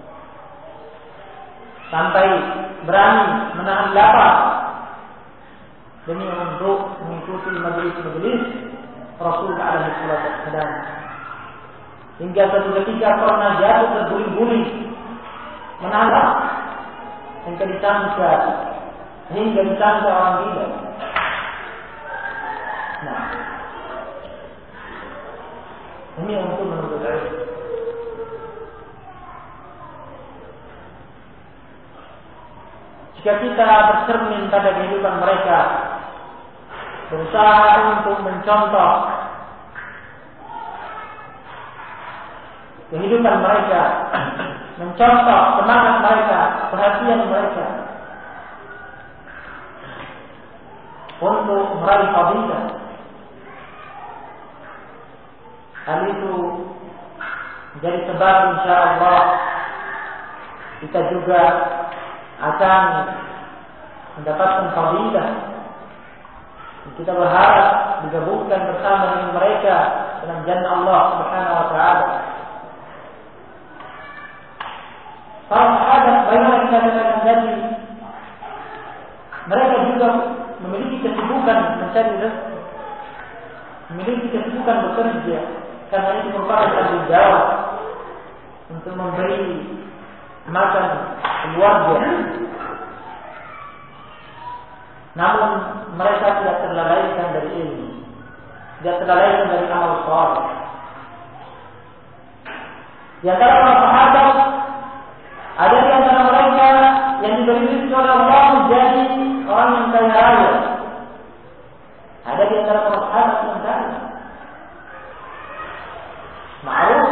[SPEAKER 1] sampai berani menahan lapar demi untuk mengikuti majelis-majelis Rasul alaihi wasallam, hingga suatu ketika pernah jatuh terguling-guling menahan lapar hingga ditangkap hingga ditangkap orang gila. Nah, ini untuk menuntut ilmu. Jika kita bercermin pada kehidupan mereka, berusaha untuk mencontoh kehidupan mereka, mencontoh semangat mereka, perhatian mereka untuk meraih fadilah, hal itu menjadi sebab insyaallah kita juga akan mendapatkan fadilah. Kita berharap digabungkan bersama dengan mereka dalam jannah Allah Subhanahu wa taala. Para sahabat bagaimana kita katakan tadi, mereka juga memiliki kesibukan mencari rezeki, memiliki kesibukan bekerja, karena itu merupakan tanggung jawab untuk memberi makan keluarga. Namun mereka tidak terlalaikan dari ilmu, tidak terlalaikan dari amal saleh. Di antara para sahabat ada di antara mereka yang diberi rezeki oleh Allah menjadi orang yang kaya raya. Ada di antara para sahabat yang kaya. Ma'ruf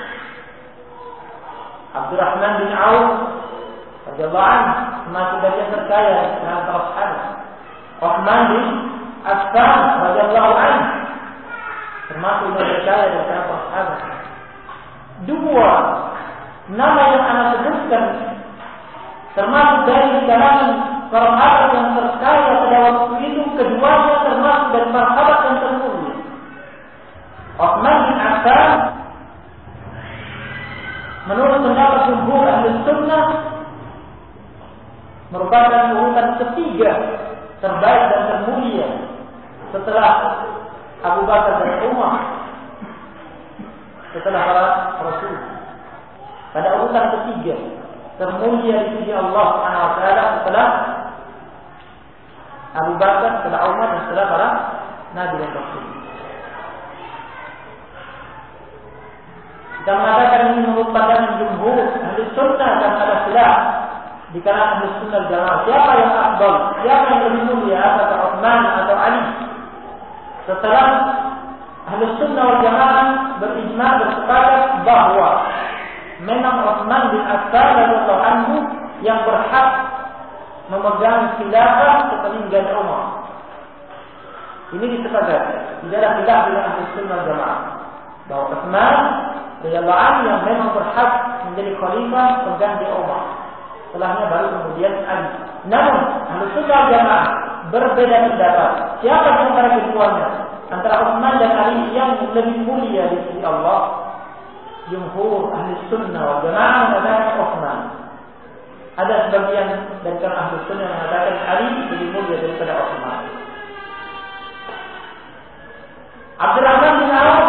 [SPEAKER 1] Abdurrahman bin Auf radhiyallahu anhu termasuk dari yang terkaya dengan para sahabat. Uthman bin Affan radhiyallahu anhu termasuk yang terkaya dari para sahabat. Dua nama yang anak sebutkan termasuk dari kalangan para sahabat yang terkaya pada waktu itu, keduanya termasuk dari para sahabat yang termulia. Uthman bin Affan menurut pendapat jumhur ahli sunnah merupakan urutan ketiga terbaik dan termulia setelah Abu Bakar dan Umar, setelah para rasul. Pada urutan ketiga termulia di sisi Allah Subhanahu wa taala setelah Abu Bakar, setelah Umar, dan setelah para nabi dan rasul. Kita mengatakan ini menurut pandangan jumhur ahli sunnah, dan ada khilaf di kalangan ahli sunnah jamaah. Siapa yang afdal? Siapa yang lebih mulia? Apakah Uthman atau Ali? Setelah ahli sunnah wal jamaah berijma, bersepakat bahwa memang Uthman bin Affan radhiyallahu anhu yang berhak memegang khilafah sepeninggal Umar. Ini disepakati. Tidak ada khilaf dengan ahli sunnah wal jamaah bahwa Uthman radhiyallahu anhu yang memang berhak menjadi khalifah pengganti Umar. Setelahnya baru kemudian Ali. Namun Ahlus Sunnah Jamaah berbeda pendapat. Siapa di antara keduanya? Antara Utsman dan Ali yang lebih mulia di sisi Allah? Jumhur Ahlus Sunnah wal Jamaah mengatakan Utsman. Ada sebagian dari kalangan Ahlus Sunnah yang mengatakan Ali lebih mulia daripada Utsman. Abdurrahman bin Auf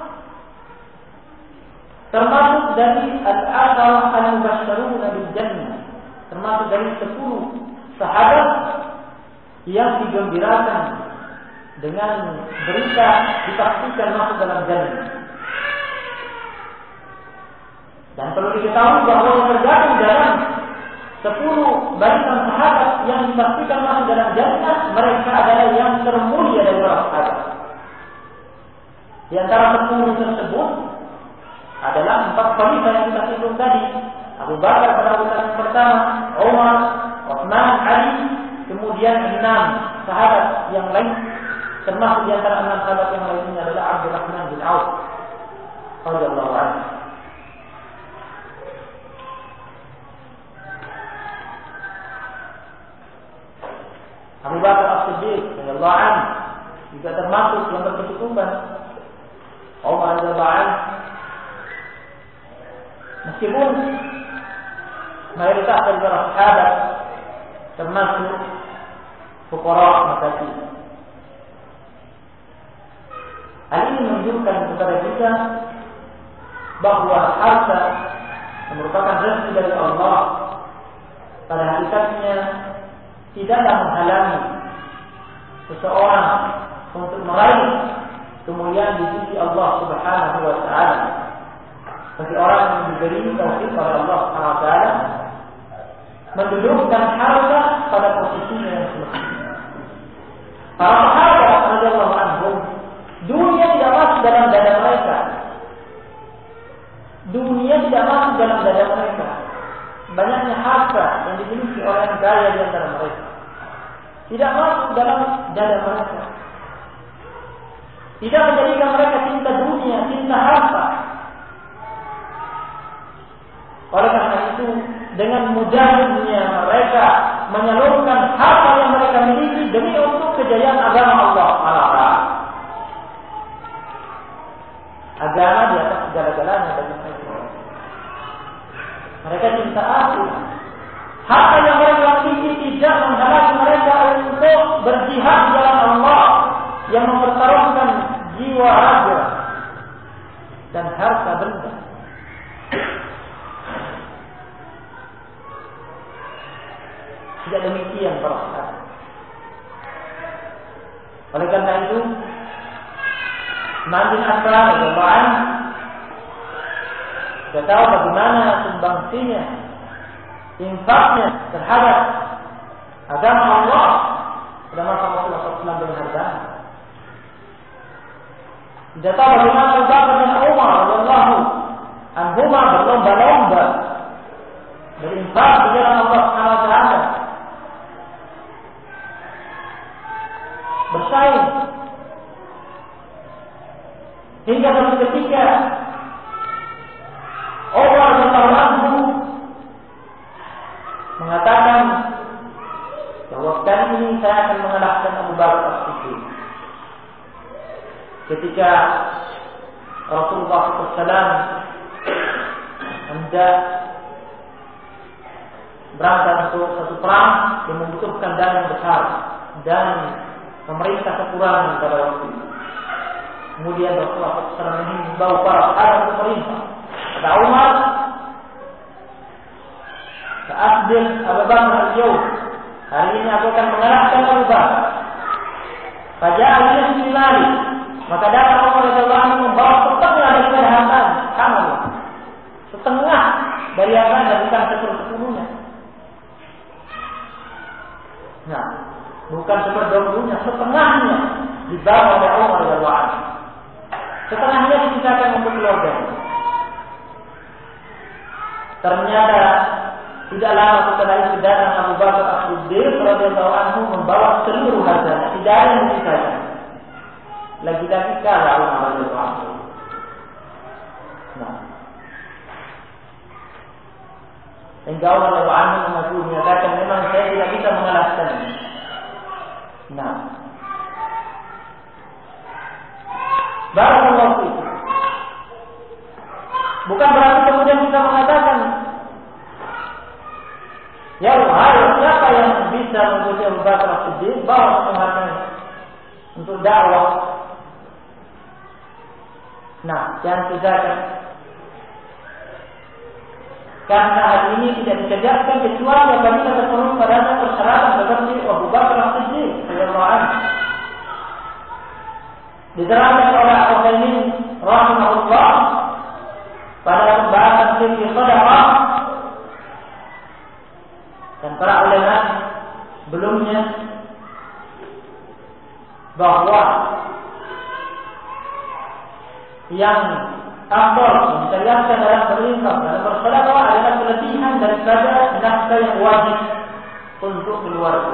[SPEAKER 1] termasuk dari al-ashara al-mubashsharuna bil jannah, termasuk dari sepuluh sahabat yang digembirakan dengan berita dipastikan masuk dalam jannah. Dan perlu diketahui bahwa yang tergabung dalam sepuluh barisan sahabat yang dipastikan masuk dalam jannah, mereka adalah yang termulia dari para sahabat. Di antara sepuluh tersebut adalah empat khalifah yang kita singgung tadi. Abu Bakar pada urutan yang pertama, Umar, Utsman, Ali, kemudian enam sahabat yang lain, termasuk di antara enam sahabat yang lainnya adalah Abdurrahman bin Auf radhiyallahu anhu. Abu Bakar As-Siddiq radhiyallahu anhu juga termasuk yang berkecukupan. Umar radhiyallahu anhu, meskipun mayoritas dari para sahabat termasuk fuqara masakin. Hal ini menunjukkan kepada kita bahwa harta merupakan rezeki dari Allah. Pada hakikatnya tidaklah menghalangi seseorang untuk meraih kemuliaan di sisi Allah Subhanahu wa taala. Bagi orang yang diberi taufik oleh Allah Subhanahu wa taala mendudukkan harta pada posisinya yang semestinya. Para sahabat radhiyallahu anhum, dunia tidak masuk dalam dada mereka. Dunia tidak masuk dalam dada mereka. Banyaknya harta yang dimiliki oleh yang kaya di antara mereka tidak masuk dalam dada mereka. Tidak menjadikan mereka cinta dunia, cinta harta. Oleh karena itu, dengan mudahnya mereka menyalurkan harta yang mereka miliki demi untuk kejayaan agama Allah Taala. Agama di atas segala-galanya bagi mereka. Mereka cinta akhir. Harta yang mereka miliki tidak menghalangi mereka untuk berjihad di jalan Allah yang mempertaruhkan jiwa raga dan harta benda. Tidak demikian para sahabat. Oleh karena itu, Utsman bin Affan radhiyallahu anhu sudah tahu bagaimana sumbangsinya, infaknya terhadap agama Allah pada masa Rasulullah shallallahu alaihi wasallam dengan hartanya. Tidak tahu bagaimana Abu Bakar dan Umar radhiyallahu anhuma berlomba-lomba berinfak di jalan Allah Subhanahu wa taala, bersaing hingga suatu ketika Umar radhiyallahu anhu mengatakan bahwa kali ini saya akan mengalahkan Abu Bakar As-Siddiq. Ketika Rasulullah shallallahu alaihi wasallam hendak berangkat untuk satu perang yang membutuhkan dana yang besar dan pemerintah kekurangan pada waktu itu. Kemudian Rasulullah shallallahu alaihi wasallam menghimbau para sahabat pemerintah. Kata Umar, "Sa'asbil Abu Bakar al-yawm." Hari ini aku akan mengalahkan Abu Bakar. Faja'al yasmilali. Maka datang Umar radhiyallahu anhu membawa setengah daripada harta, kamu. Setengah dari harta dan bukan sepersepuluhnya. Nah, bukan seperdua-duanya, setengahnya dibawa oleh Umar radhiyallahu anhu. Setengahnya disisakan untuk keluarganya. Ternyata tidak lama setelah itu datang Abu Bakar As-Siddiq radhiyallahu anhu membawa seluruh hartanya, tidak ada yang disisakan. Lagi-lagi kalah Umar radhiyallahu anhu. Nah, Sehingga Allah Subhanahu wa taala menyatakan memang saya tidak bisa mengalahkan. Nah, barakallahu fiikum. Bukan berarti kemudian kita mengatakan, ya wahai siapa yang bisa mengikuti Abu Bakar As-Siddiq bawa semangatnya untuk dakwah. Nah, jangan sisakan. Karena hal ini tidak dikerjakan kecuali apabila terpenuhi padanya persyaratan seperti Abu Bakar As-Siddiq radhiyallahu anhu. Diterangkan oleh Al-Utsaimin rahimahullah pada pembahasan fikih shadaqah dan para ulama sebelumnya bahwa yang afdal disyariatkan dalam berinfak dalam bersedekah adalah kelebihan daripada nafkah yang wajib untuk keluarga.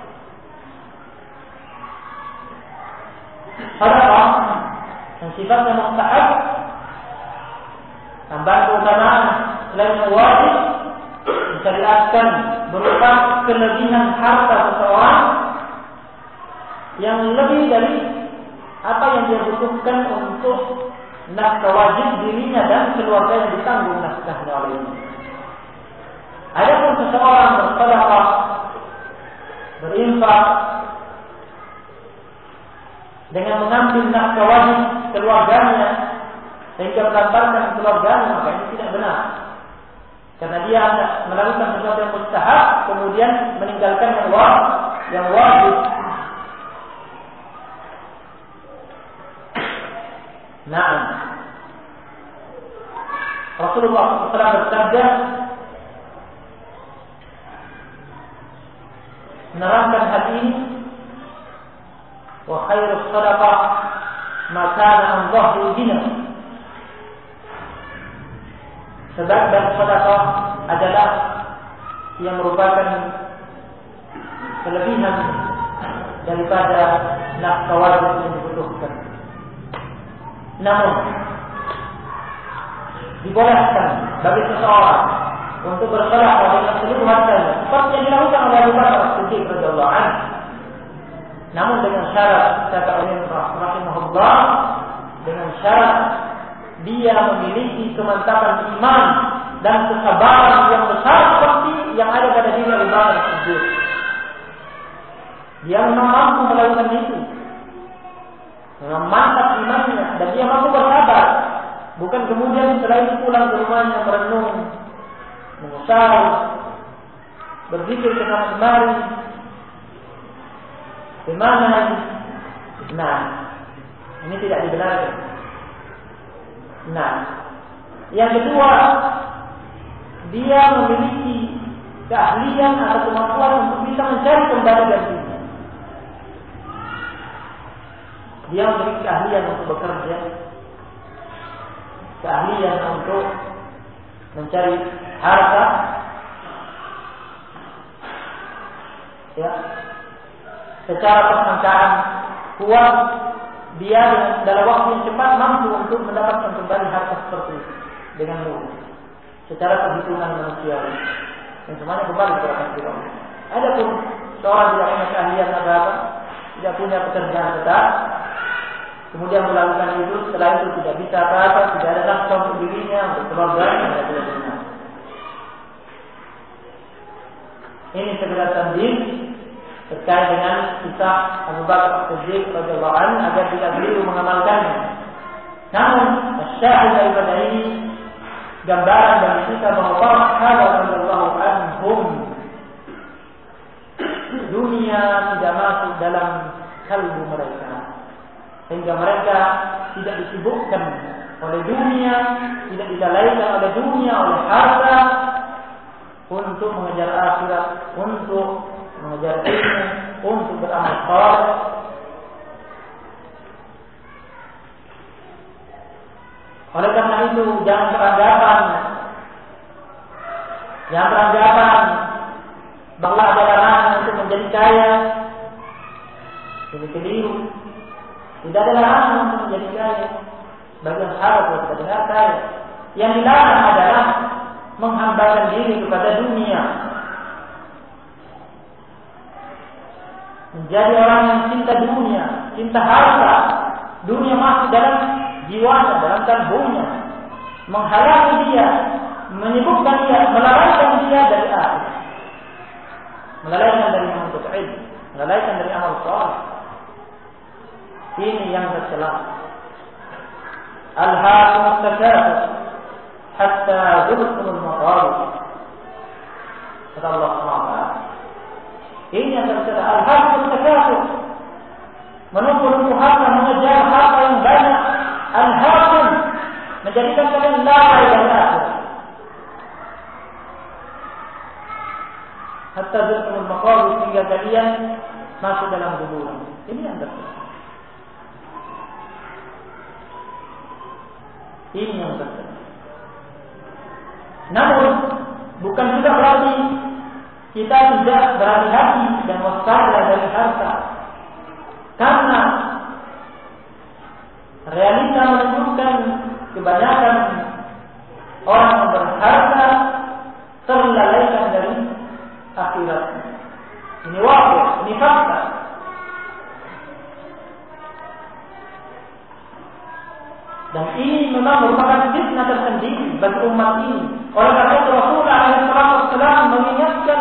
[SPEAKER 1] Sedekah yang sifatnya mustahab tambahan keutamaan selain yang wajib disyariatkan berupa kelebihan harta seseorang yang lebih dari apa yang dia butuhkan untuk nafkah wajib dirinya dan keluarga yang ditanggung nafkahnya olehnya. Adapun seseorang bersedekah, berinfak dengan mengambil nafkah wajib keluarganya sehingga melantarkan keluarganya, maka ini tidak benar. Karena dia hendak melakukan sesuatu yang mustahab kemudian meninggalkan yang wajib, yang wajib. Naam. Rasulullah shallallahu alaihi wasallam bersabda menerangkan hal ini, wa khairus shadaqah ma kana an dhahri ghina. Sebaik-baik sedekah adalah yang merupakan kelebihan daripada nafkah wajib yang dibutuhkan. Namun dibolehkan bagi seseorang untuk bersedekah dengan seluruh hartanya, seperti yang dilakukan oleh Abu Bakar As-Siddiq radhiyallahu anhu. Namun dengan syarat, kata ulama rahimahullah, dengan syarat dia memiliki kemantapan iman dan kesabaran yang besar seperti yang ada pada diri Abu Bakar As-Siddiq. Dia memang mampu melakukan itu, memang mantap imannya dan dia mampu bersabar. Bukan kemudian setelah itu pulang ke rumahnya merenung, mengusar, berpikir ke sana kemari, gimana? Nah, ini tidak dibenarkan. Nah, yang kedua, dia memiliki keahlian atau kemampuan untuk bisa mencari kembali gantinya. Dia memiliki keahlian untuk bekerja, keahlian untuk mencari harta, ya, secara persangkaan kuat. Dia dalam waktu yang cepat mampu untuk mendapatkan kembali harta seperti itu dengan mudah, secara perhitungan manusia, yang semuanya kembali kepada Allah. Adapun seorang tidak punya keahlian apa-apa, tidak punya pekerjaan tetap, kemudian melakukan itu, setelah itu tidak bisa apa-apa, tidak ada nafkah untuk dirinya, untuk keluarganya, tidak boleh benar. Ini sekedar tanbih terkait dengan kisah Abu Bakar As-Siddiq radhiyallahu anhu agar tidak keliru mengamalkannya. Namun, syahid daripada ini gambaran bagi kita bahwa sahabat radhiyallahu anhum dunia tidak masuk dalam kalbu mereka, sehingga mereka tidak disibukkan oleh dunia, tidak dilalaikan oleh dunia, oleh harta, untuk mengejar akhirat, untuk mengejar ilmu, untuk beramal saleh. Oleh karena itu, jangan beranggapan, jangan beranggapan bahwa ada larangan untuk menjadi kaya. Ini keliru. Tidak ada larangan untuk menjadi kaya bagi sahabat yang tidak benar kaya. Yang dilarang adalah menghambakan diri kepada dunia, menjadi orang yang cinta dunia, cinta harta, dunia masuk dalam jiwanya, dalam kalbunya, menghalangi dia, menyibukkan dia, melalaikan dia dari akhirat, melalaikan dari menuntut ilmu, melalaikan dari amal saleh. Ini yang tercela. Alhaakumut takatsur hatta zurtumul maqabir. Kata Allah Subhanahu wa taala. Ini yang tercela. Alhaakumut takatsur, menumpuk-numpuk harta, mengejar harta yang banyak. Alhaakum, menjadikan kalian lalai dari akhirat. Hatta zurtumul maqabir, sehingga kalian masuk dalam kuburan. Ini yang tercela. Ini yang terjadi. Namun bukan juga berarti kita tidak berhati-hati dan waspada dari harta, karena realita menunjukkan kebanyakan orang yang berharta terlalaikan dari akhirat. Ini wakil, ini fakta. Dan ini memang merupakan fitnah tersendiri bagi umat ini. Oleh karena itu Rasulullah shallallahu alaihi wasallam mengingatkan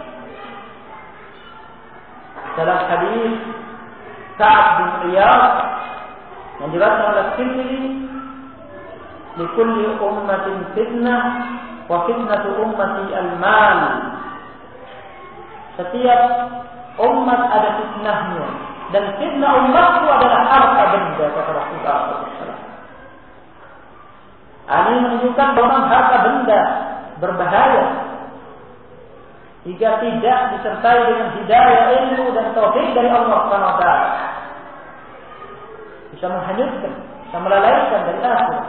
[SPEAKER 1] dalam hadis Sa'ad bin Iyad yang diriwayatkan oleh Tirmidzi, "Likulli ummatin fitnah wa fitnatu ummati al-mal." Setiap umat ada fitnahnya, dan fitnah umatku adalah harta benda, kata Rasulullah shallallahu alaihi wasallam. Ini menunjukkan bahwa harta benda berbahaya jika tidak disertai dengan hidayah ilmu dan taufik dari Allah Subhanahu wa taala. Bisa menghanyutkan, bisa melalaikan dari akhirat.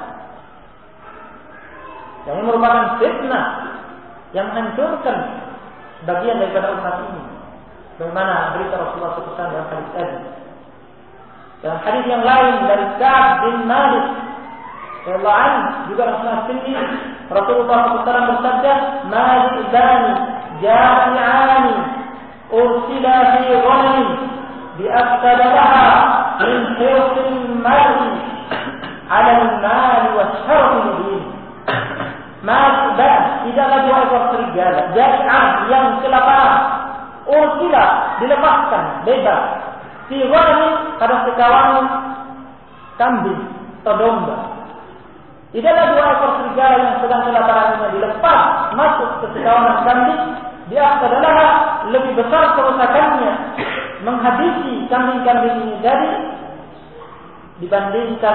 [SPEAKER 1] Dan ini merupakan fitnah yang menghancurkan sebagian daripada umat ini. Bagaimana berita Rasulullah shallallahu alaihi wasallam dalam hadis tadi. Dalam hadis yang lain dari Ka'ab bin Malik Rasulullah juga Rasulullah sendiri, Rasulullah shallallahu alaihi wasallam bersabda, "Mazidani jami'ani ursila fi ghanami bi afsadaha min hirsil mar'i 'ala al-mal wa syarf al-din." Mazidani, tidaklah dua ekor serigala jami'an yang kelaparan, ursila, dilepaskan bebas, fi ghanami, pada sekawan kambing atau domba. Tidaklah dua ekor serigala yang sedang kelaparannya dilepas masuk ke sekawanan kambing, dia adalah lebih besar kerusakannya menghabisi kambing-kambing ini dari dibandingkan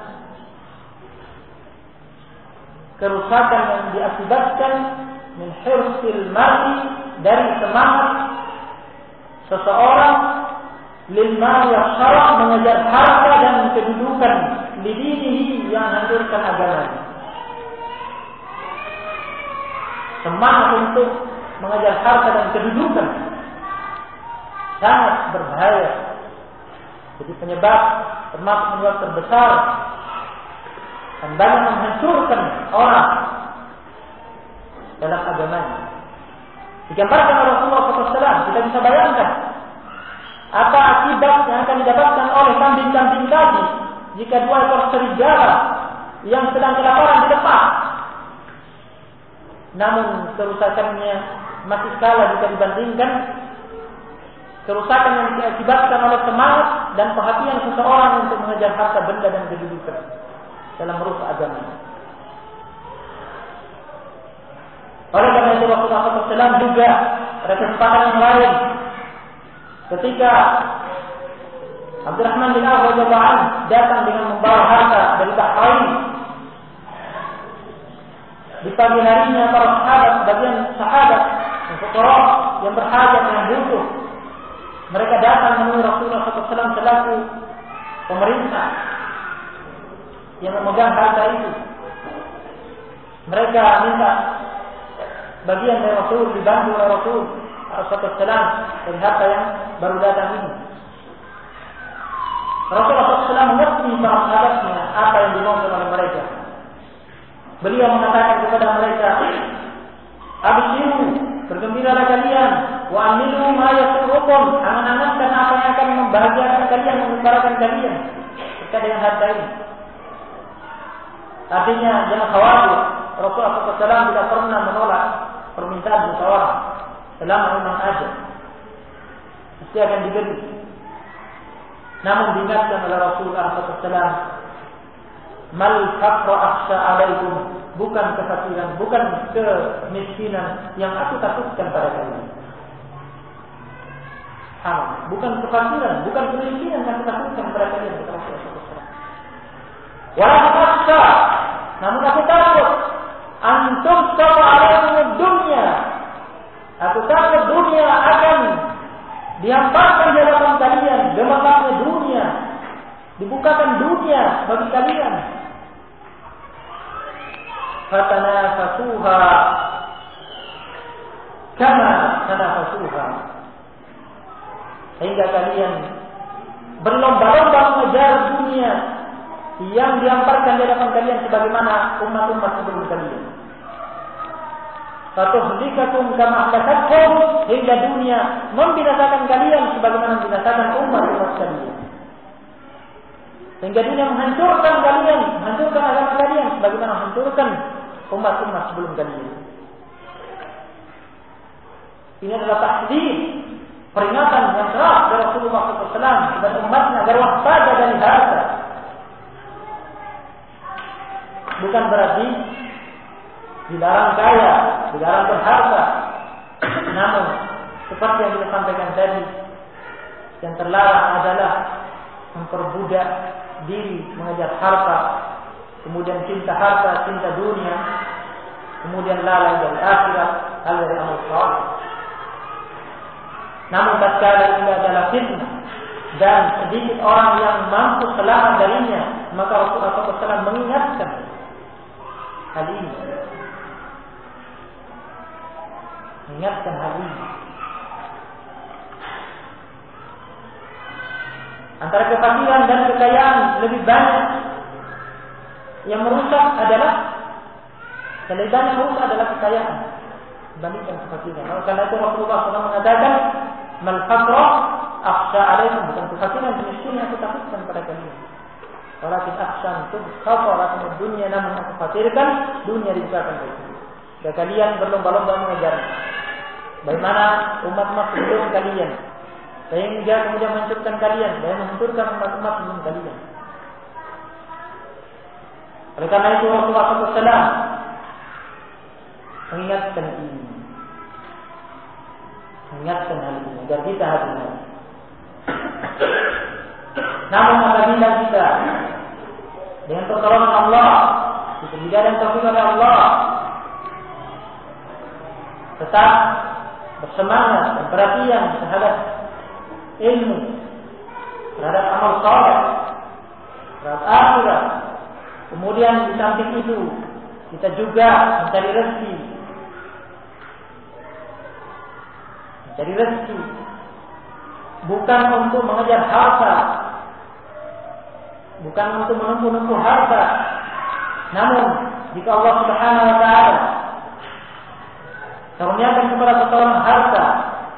[SPEAKER 1] kerusakan yang diakibatkan min hirsil mar'i, dari semangat seseorang lil mali syaraf, mengejar harta dan kedudukan, lidinihi, yang menghancurkan agamanya. Semangat untuk mengejar harta dan kedudukan sangat berbahaya. Jadi penyebab, termasuk penyebab terbesar dan banyak menghancurkan orang dalam agamanya. Digambarkan oleh Rasulullah shallallahu alaihi wasallam, kita bisa bayangkan apa akibat yang akan didapatkan oleh kambing-kambing tadi jika dua ekor serigala yang sedang kelaparan dilepas. Namun kerusakannya masih kalah jika dibandingkan kerusakan yang diakibatkan oleh semangat dan perhatian seseorang untuk mengejar harta benda dan kedudukan dalam merusak agama. Oleh karena itu Rasulullah shallallahu alaihi wasallam juga pada kesempatan yang lain, ketika Abdurrahman bin Auf radhiyallahu anhu datang dengan membawa harta dari Bahrain, di pagi harinya para sahabat, sebagian sahabat yang fuqara, yang berhajat, yang butuh, mereka datang menemui Rasulullah shallallahu alaihi wasallam selaku pemerintah yang memegang harta itu. Mereka minta bagian dari Rasul, dibantu oleh Rasul shallallahu alaihi wasallam dari harta yang baru datang ini. Rasulullah shallallahu alaihi wasallam mengerti para sahabatnya apa yang dimaukan oleh mereka. Beliau mengatakan kepada mereka, Abshiru, bergembiralah kalian. Wa amilu ma yasurrukum, angan-angankan apa yang akan membahagiakan kalian, mengembarakan kalian terkait dengan harta ini. Artinya jangan khawatir, Rasulullah shallallahu alaihi wasallam tidak pernah menolak permintaan seseorang selama memang ada, pasti akan diberi. Namun diingatkan oleh Rasulullah shallallahu alaihi wasallam, mal faqra akhsha alaikum, bukan kefakiran, bukan kemiskinan yang aku takutkan pada kalian. Ha, bukan kefakiran, bukan kemiskinan yang aku takutkan pada kalian, kata Rasulullah shallallahu alaihi wasallam. Wala akhsha, namun aku takut antum sama alaikum dunia. Aku takut dunia akan dihamparkan di hadapan kalian, gemerlapnya dunia, dibukakan dunia bagi kalian. Fatanafasuha kama tanafasuha, sehingga kalian berlomba-lomba mengejar dunia yang dihamparkan di hadapan kalian sebagaimana umat-umat sebelum kalian. Fatuhlikakum kama ahlakatkum, hingga dunia membinasakan kalian sebagaimana membinasakan umat-umat kalian. Sehingga dunia menghancurkan kalian, menghancurkan agama kalian sebagaimana menghancurkan umat-umat sebelum kalian. Ini adalah tahdid, peringatan yang keras dari Rasulullah shallallahu alaihi wasallam dan umatnya agar waspada dari harta. Bukan berarti dilarang kaya, dilarang berharta. Namun seperti yang kita sampaikan tadi, yang terlarang adalah memperbudak diri mengejar harta, kemudian cinta harta, cinta dunia, kemudian lalai dari akhirat, lalai dari amal saleh. Namun tatkala ini adalah fitnah dan sedikit orang yang mampu selamat darinya, maka Rasulullah shallallahu alaihi wasallam mengingatkan hal ini, mengingatkan hal ini. Antara kefakiran dan kekayaan lebih banyak yang merusak adalah lebih banyak yang merusak adalah kekayaan dibandingkan kefakiran. Oleh karena itu Rasulullah shallallahu alaihi wasallam mengatakan, "Mal faqra akhsha alaikum", bukan kefakiran, kemiskinan yang aku takutkan pada kalian. Walakin akhshan tubkhafarakum dunya, namun aku khawatirkan dunia dibukakan bagi dan kalian berlomba-lomba mengejar bagaimana umat-umat sebelum kalian, sehingga kemudian menghancurkan kalian dan menghancurkan umat-umat sebelum kalian. Oleh karena itu Rasulullah shallallahu alaihi wasallam mengingatkan ini, mengingatkan hal ini agar kita hati-hati. Namun apabila kita dengan pertolongan Allah, diberikan dan taufik oleh Allah, tetap bersemangat dan perhatian terhadap ilmu, terhadap amal saleh, terhadap akhirat. Kemudian di samping itu kita juga mencari rezeki, mencari rezeki bukan untuk mengejar harta, bukan untuk menempuh-nempuh harta. Namun jika Allah Subhanahu wa taala karuniakan kepada seseorang harta,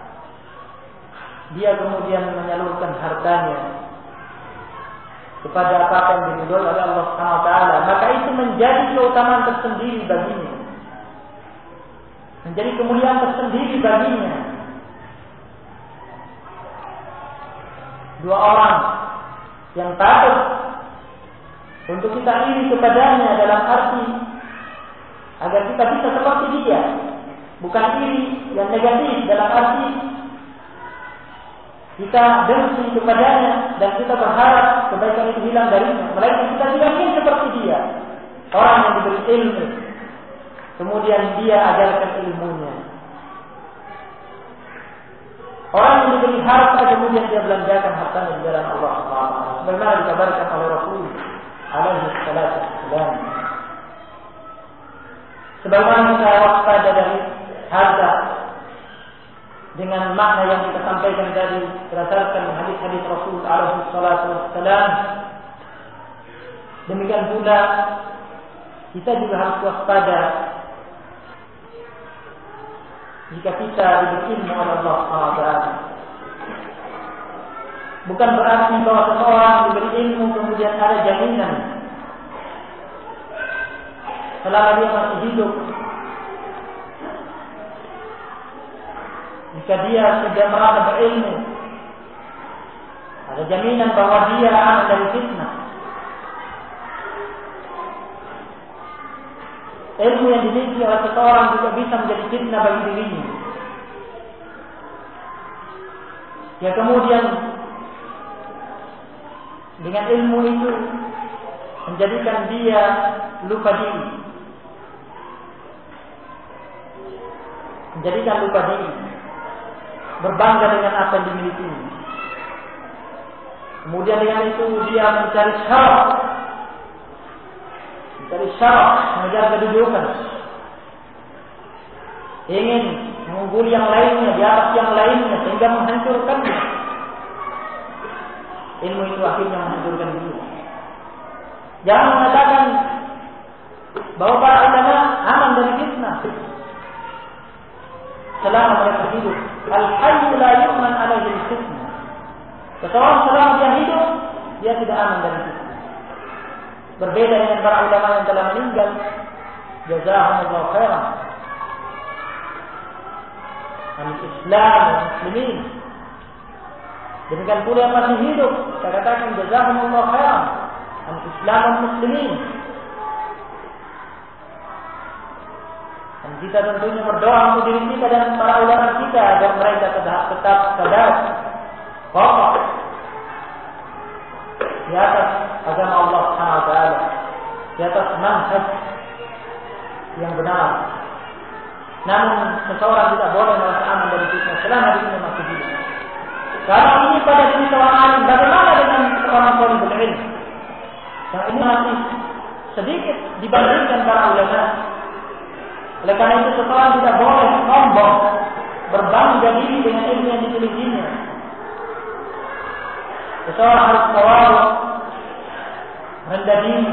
[SPEAKER 1] dia kemudian menyalurkan hartanya kepada apa yang diridhoi oleh Allah Subhanahu wa taala, maka itu menjadi keutamaan tersendiri baginya, menjadi kemuliaan tersendiri baginya. Dua orang yang patut untuk kita iri kepadanya dalam arti agar kita bisa seperti dia, bukan iri yang negatif dalam arti kita dengki kepadanya dan kita berharap kebaikan itu hilang darinya, melainkan kita juga ingin seperti dia, orang yang diberi ilmu, kemudian dia ajarkan ilmunya. Orang yang diberi harta kemudian dia belanjakan hartanya di jalan Allah Subhanahu wa taala, sebagaimana dikabarkan oleh Rasul alaihi salatu wassalam. Sebagaimana kita waspada dari harta dengan makna yang kita sampaikan tadi berdasarkan hadis-hadis Rasul alaihi salatu wassalam, demikian pula kita juga harus waspada jika kita diberi ilmu oleh Allah subhanahu wa taala. Bukan berarti bahwa seseorang diberi ilmu kemudian ada jaminan selama dia masih hidup. Jika dia sudah merasa berilmu, ada jaminan bahwa dia aman dari fitnah. Ilmu yang dimiliki oleh seseorang juga bisa menjadi fitnah bagi dirinya. Ya kemudian dengan ilmu itu menjadikan dia lupa diri, menjadikan lupa diri, berbangga dengan apa yang dimiliki. Kemudian dengan itu dia mencari syaraf, mencari syaraf, mengejar kedudukan, ingin mengungguli yang lainnya di atas yang lainnya sehingga menghancurkannya. Ilmu itu akhirnya menghancurkan diri. Jangan mengatakan bahwa para ulama aman dari fitnah selama mereka hidup. Al-hayyu la yu'man alaihi fitnah. Seseorang selama dia hidup, dia tidak aman dari fitnah. Berbeda dengan para ulama yang telah meninggal. Jazakumullahu khairan. Al-Islam dan Muslimin. Demikian pula yang masih hidup, saya katakan jazakumullahu khairan. Al-Islam dan Muslimin. Dan kita tentunya berdoa untuk diri kita dan para ulama kita agar mereka tetap tetap sadar kokoh di atas agama Allah Subhanahu wa taala, di atas manhaj yang benar. Namun seseorang tidak boleh merasa aman dari fitnah selama dirinya masih hidup. Kalau ini pada diri seorang alim, bagaimana dengan seorang talibul ilm? Yang ini masih sedikit dibandingkan para ulama. Oleh karena itu seseorang tidak boleh sombong, berbangga diri dengan ilmu yang dimilikinya. Seseorang harus tawadhu, rendah diri,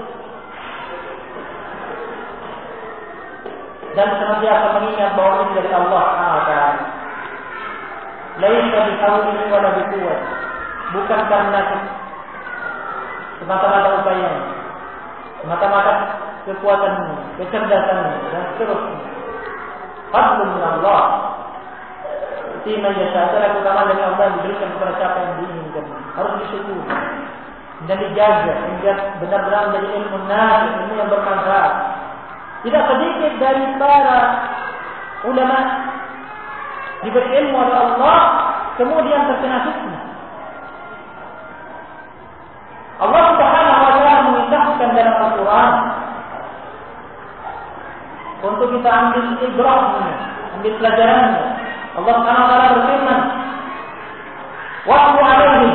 [SPEAKER 1] dan senantiasa mengingat bahwa ini dari Allah Subhanahu wa taala. Laisa bihawli wala biquwwah. Bukan karena semata-mata upaya, semata-mata kekuatanmu, kecerdasanmu dan seterusnya. Fadlun min Allah. Tima yasha, adalah keutamaan dari Allah yang diberikan kepada siapa yang diinginkan. Harus disyukuri dan dijaga hingga benar-benar menjadi ilmu nafi, ilmu yang bermanfaat. Tidak sedikit dari para ulama diberi ilmu oleh Allah kemudian terkena fitnah. Allah Subhanahu wa taala mengisahkan dalam Al-Qur'an untuk kita ambil ibrahnya, ambil pelajarannya. Allah Subhanahu wa taala berfirman, "Wa'tu 'alaihim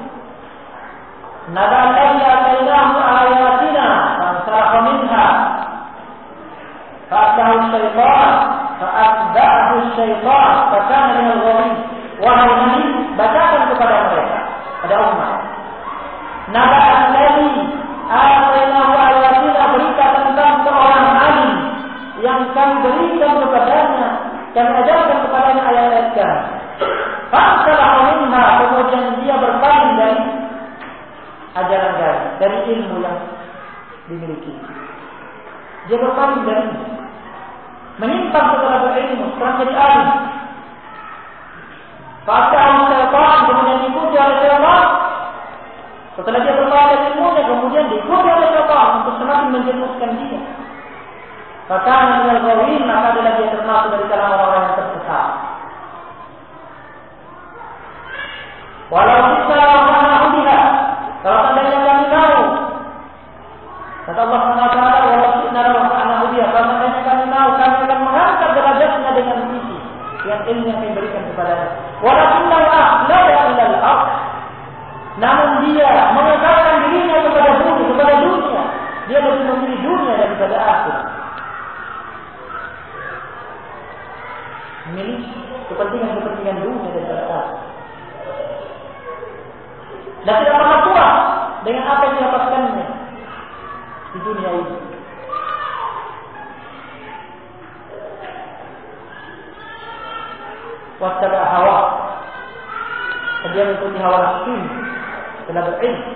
[SPEAKER 1] naba alladhi atainahu ayatina fansalaha minha fa'atahu syaitan fa'atba'ahu syaitan fakana minal ghawin." Wahai Nabi, bacakan kepada mereka, pada umat, naba alladhi atainahu ayatina, berita tentang seorang alim yang kami berikan kepadanya, kami ajarkan kepadanya ayat-ayat kami. Fa'atahu minha, kemudian dia berpaling dari ajaran kami, dari ilmu yang dimiliki. Dia berpaling dari menyimpang setelah berilmu, setelah jadi alim. Fa'atahu syaitan, kemudian diikuti oleh syaitan. Setelah dia berpaling dari ilmunya, kemudian diikuti oleh syaitan untuk semakin menjerumuskan dia. Fakana minal ghawin, maka adalah dia termasuk dari kalangan orang-orang yang tersesat. Walau kita ma'anahu biha, kalau seandainya kami tahu, kata Allah Subhanahu wa taala, walau kita ma'anahu biha, kalau seandainya kami tahu, kami akan mengangkat derajatnya dengan sisi yang ilmu yang kami berikan kepadanya. Walakinna akhlada ilal ardh, namun dia mengekalkan dirinya kepada bumi, kepada dunia. Dia lebih memilih dunia daripada akhirat. Memilih kepentingan-kepentingan dunia daripada akhirat. Dan tidak pernah puas dengan apa yang didapatkannya di dunia ini. wattaba hawa. Dia mengikuti hawa nafsu setelah berilmu.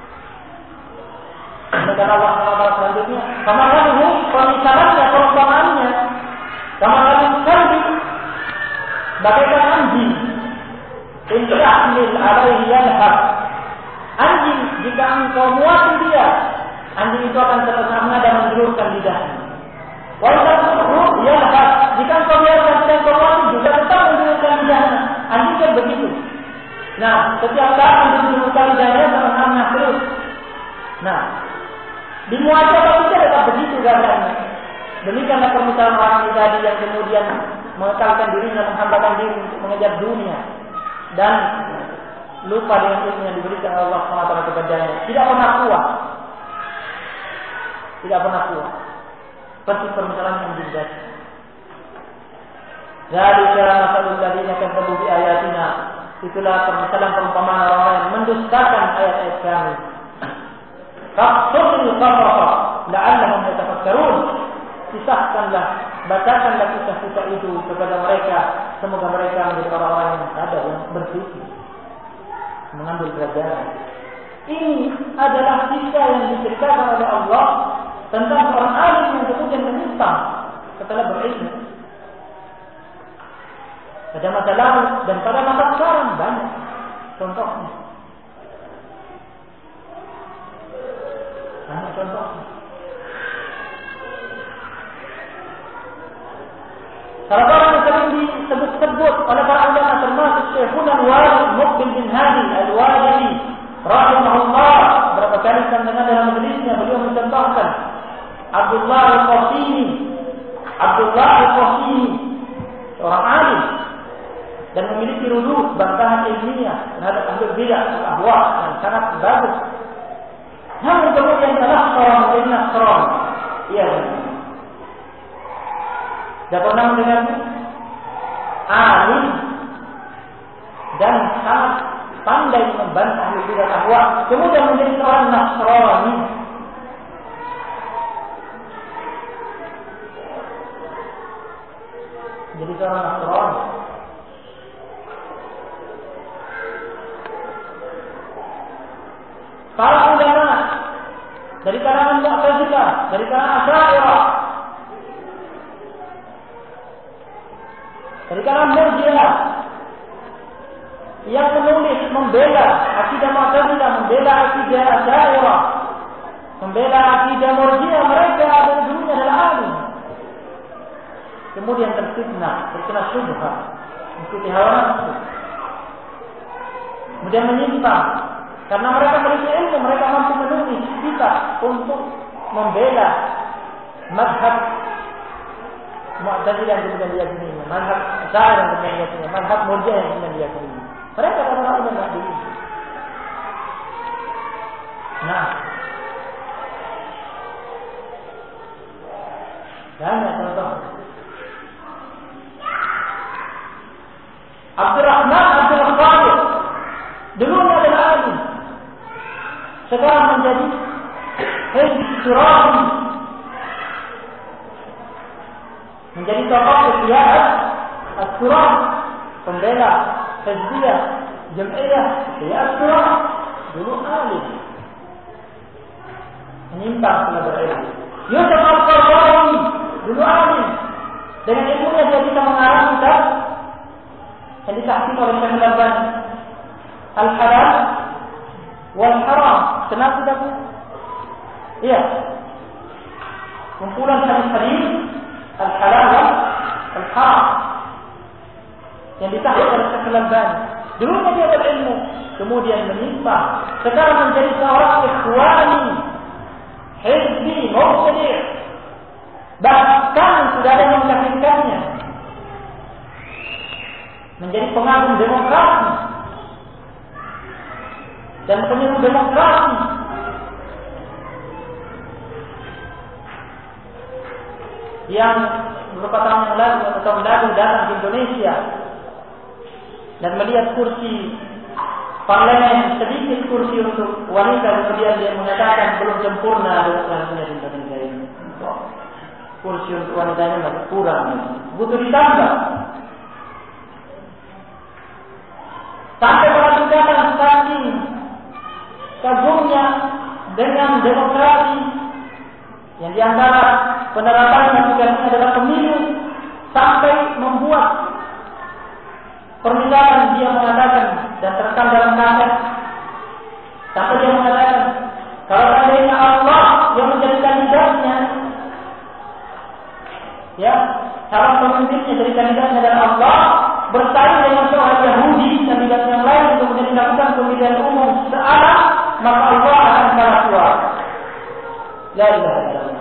[SPEAKER 1] Sementara Allah Subhanahu wa taala selanjutnya, kama lalu pemisalannya, perumpamaannya, kama lalu kalbi bagaikan anjing, in tahmil alaihi yalhaq. Anjing jika engkau muati dia, anjing itu akan terkena dan menjulurkan lidahnya. Wa idza yalhaq, jika engkau biarkan dia engkau muati juga tetap menjulurkan lidahnya. Anjing kan begitu. Nah, setiap saat menjulurkan lidahnya terkena terus. Nah, dimuat atau tidak tetap begitu keadaannya. Demikianlah permisalan orang ini tadi yang kemudian mengekalkan dirinya, menghambakan diri untuk mengejar dunia dan lupa dengan ilmu yang diberikan Allah subhanahu wa taala kepadanya. Tidak pernah puas. Tidak pernah puas. Seperti permisalan yang dibuat. Dari cara masalul ladina kadzabu bi ayatina. Itulah permisalan perumpamaan orang yang mendustakan ayat-ayat kami. Faqsul qasasa la'allahum yatafakkarun. Kisahkanlah, bacakanlah kisah-kisah itu kepada mereka, semoga mereka menjadi orang-orang yang sadar, yang berpikir, mengambil pelajaran. Ini adalah kisah yang diceritakan oleh Allah tentang seorang alim yang kemudian menyimpang setelah berilmu. Pada masa lalu dan pada masa sekarang banyak contohnya. Banyak contohnya. Salah seorang yang sering disebut-sebut oleh para ulama termasuk Syekhul Al-Walid Muqbil bin Hadi Al-Wadi'i rahimahullah, berapa kali saya dengar dalam majelisnya beliau mencontohkan Abdullah Al-Qasimi. Abdullah Al-Qasimi seorang alim dan memiliki rudud bantahan ilmiah terhadap ahli bidah al-ahwa yang sangat bagus. Namun kemudian salah seorang menjadi Nasrani. Iya. Dah pernah mendengar alim dan sangat pandai membantah ahli bidah al-ahwa, kemudian menjadi seorang Nasrani. Jadi seorang Nasrani. Para ulama dari kalangan Mu'tazilah, dari kalangan Asy'ariyah, dari kalangan Murji'ah yang menulis membela akidah Mu'tazilah, membela akidah Asy'ariyah, membela akidah Murji'ah, mereka pada dulunya adalah alim. Kemudian terfitnah, terkena syubhat, mengikuti hawa nafsu, kemudian menyimpang. Karena mereka memiliki ilmu, mereka mampu menulis kitab untuk membela mazhab Mu'tazilah yang kemudian diyakini, mazhab Asy'ariyah yang kemudian diyakini, mazhab Murji'ah yang kemudian diyakini. Mereka adalah ulama dulu. Nah, banyak contoh. Abdurrahman Abdul Qadir dulunya adalah alim, sekarang menjadi Hizb Shurahi, menjadi tokoh kegiatan As-Shurahi, pembela Hizbiyah, Jam'iyah As-Shurahi. Dulu alim, menyimpang setelah berilmu. Yusuf Al-Qaradawi dulu alim, dengan ilmunya dia bisa mengarang kitab yang ditahqiq oleh Syekh Al-Albani, Al-Halal wal-Haram. Kenapa tidak? Iya. Kumpulan hadis-hadis Al-Halal wal-Haram yang ditahqiq oleh Syekh Al-Albani. Dulunya dia berilmu, kemudian menyimpang, sekarang menjadi seorang ikhwani, hizbi, mubtadi', bahkan sudah ada yang meyakinkannya menjadi pengagum demokrasi dan penyeru demokrasi. Yang beberapa tahun yang lalu atau tahun lalu datang ke Indonesia dan melihat kursi parlemen, sedikit kursi untuk wanita, kemudian dia mengatakan belum sempurna demokrasinya di Indonesia ini. Kursi untuk wanitanya masih kurang, butuh ditambah. dikatakan saking kagumnya dengan demokrasi yang diantara penerapan yang adalah pemilu, sampai membuat pernyataan dia mengatakan dan terekam dalam kaset, sampai dia mengatakan kalau seandainya Allah yang menjadi kandidatnya, ya, calon pemimpinnya dari kandidatnya dan Allah bersaing dengan seorang Yahudi kandidat yang lain untuk menjadi lakukan pemilihan umum searah, maka Allah akan kalah suara. La ilaha illallah.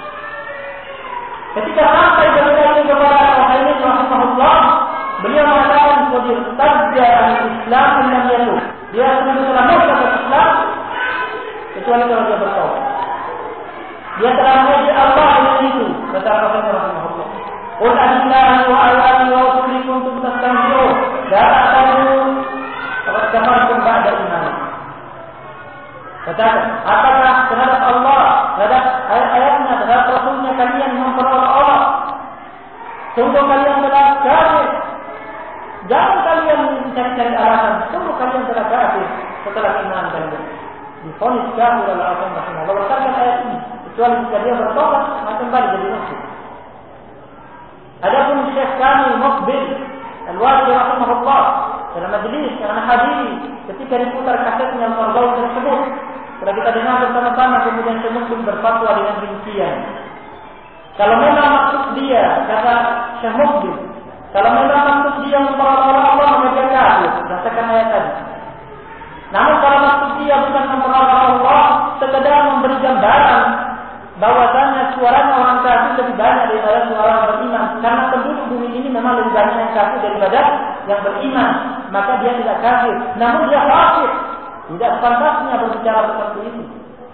[SPEAKER 1] Ketika sampai berkata kepada Al-Haymin rahimahullah, beliau mengatakan qadir tajja al-Islam lam yatub. Dia telah masuk ke Islam kecuali kalau dia bertaubat. Dia telah menjadi Allah dengan itu, kata Al-Haymin rahimahullah. Qul anillahi wa ayati wa rasulihi kuntum tastahzi'un. La ta'lamu faqad kafartum ba'da iman. Katakan, apakah terhadap Allah, terhadap ayat-ayatnya, terhadap Rasulnya kalian memperolok-olok? Sungguh kalian telah kafir. Jangan kalian mencari-cari alasan. Sungguh kalian telah kafir setelah iman kalian. Difonis kafir oleh Allah Subhanahu wa taala ayat ini. Kecuali jika dia bertobat, maka kembali jadi muslim. Adapun Syekh kami Muqbil Al-Wadi rahimahullah dalam majlis yang hadiri ketika diputar kasetnya Al-Qardawi tersebut, setelah kita dengar bersama-sama, kemudian Syekh Muqbil berfatwa dengan rincian. Kalau memang maksud dia, kata Syekh Muqbil, kalau memang maksud dia memperolok Allah, maka dia kafir, berdasarkan ayat tadi. Namun kalau maksud dia bukan memperolok Allah, sekedar memberi gambaran bahwasanya suaranya orang kafir lebih banyak daripada suara orang beriman, karena penduduk bumi ini memang lebih banyak yang kafir daripada yang beriman, maka dia tidak kafir. Namun dia kafir, tidak pantasnya berbicara seperti itu.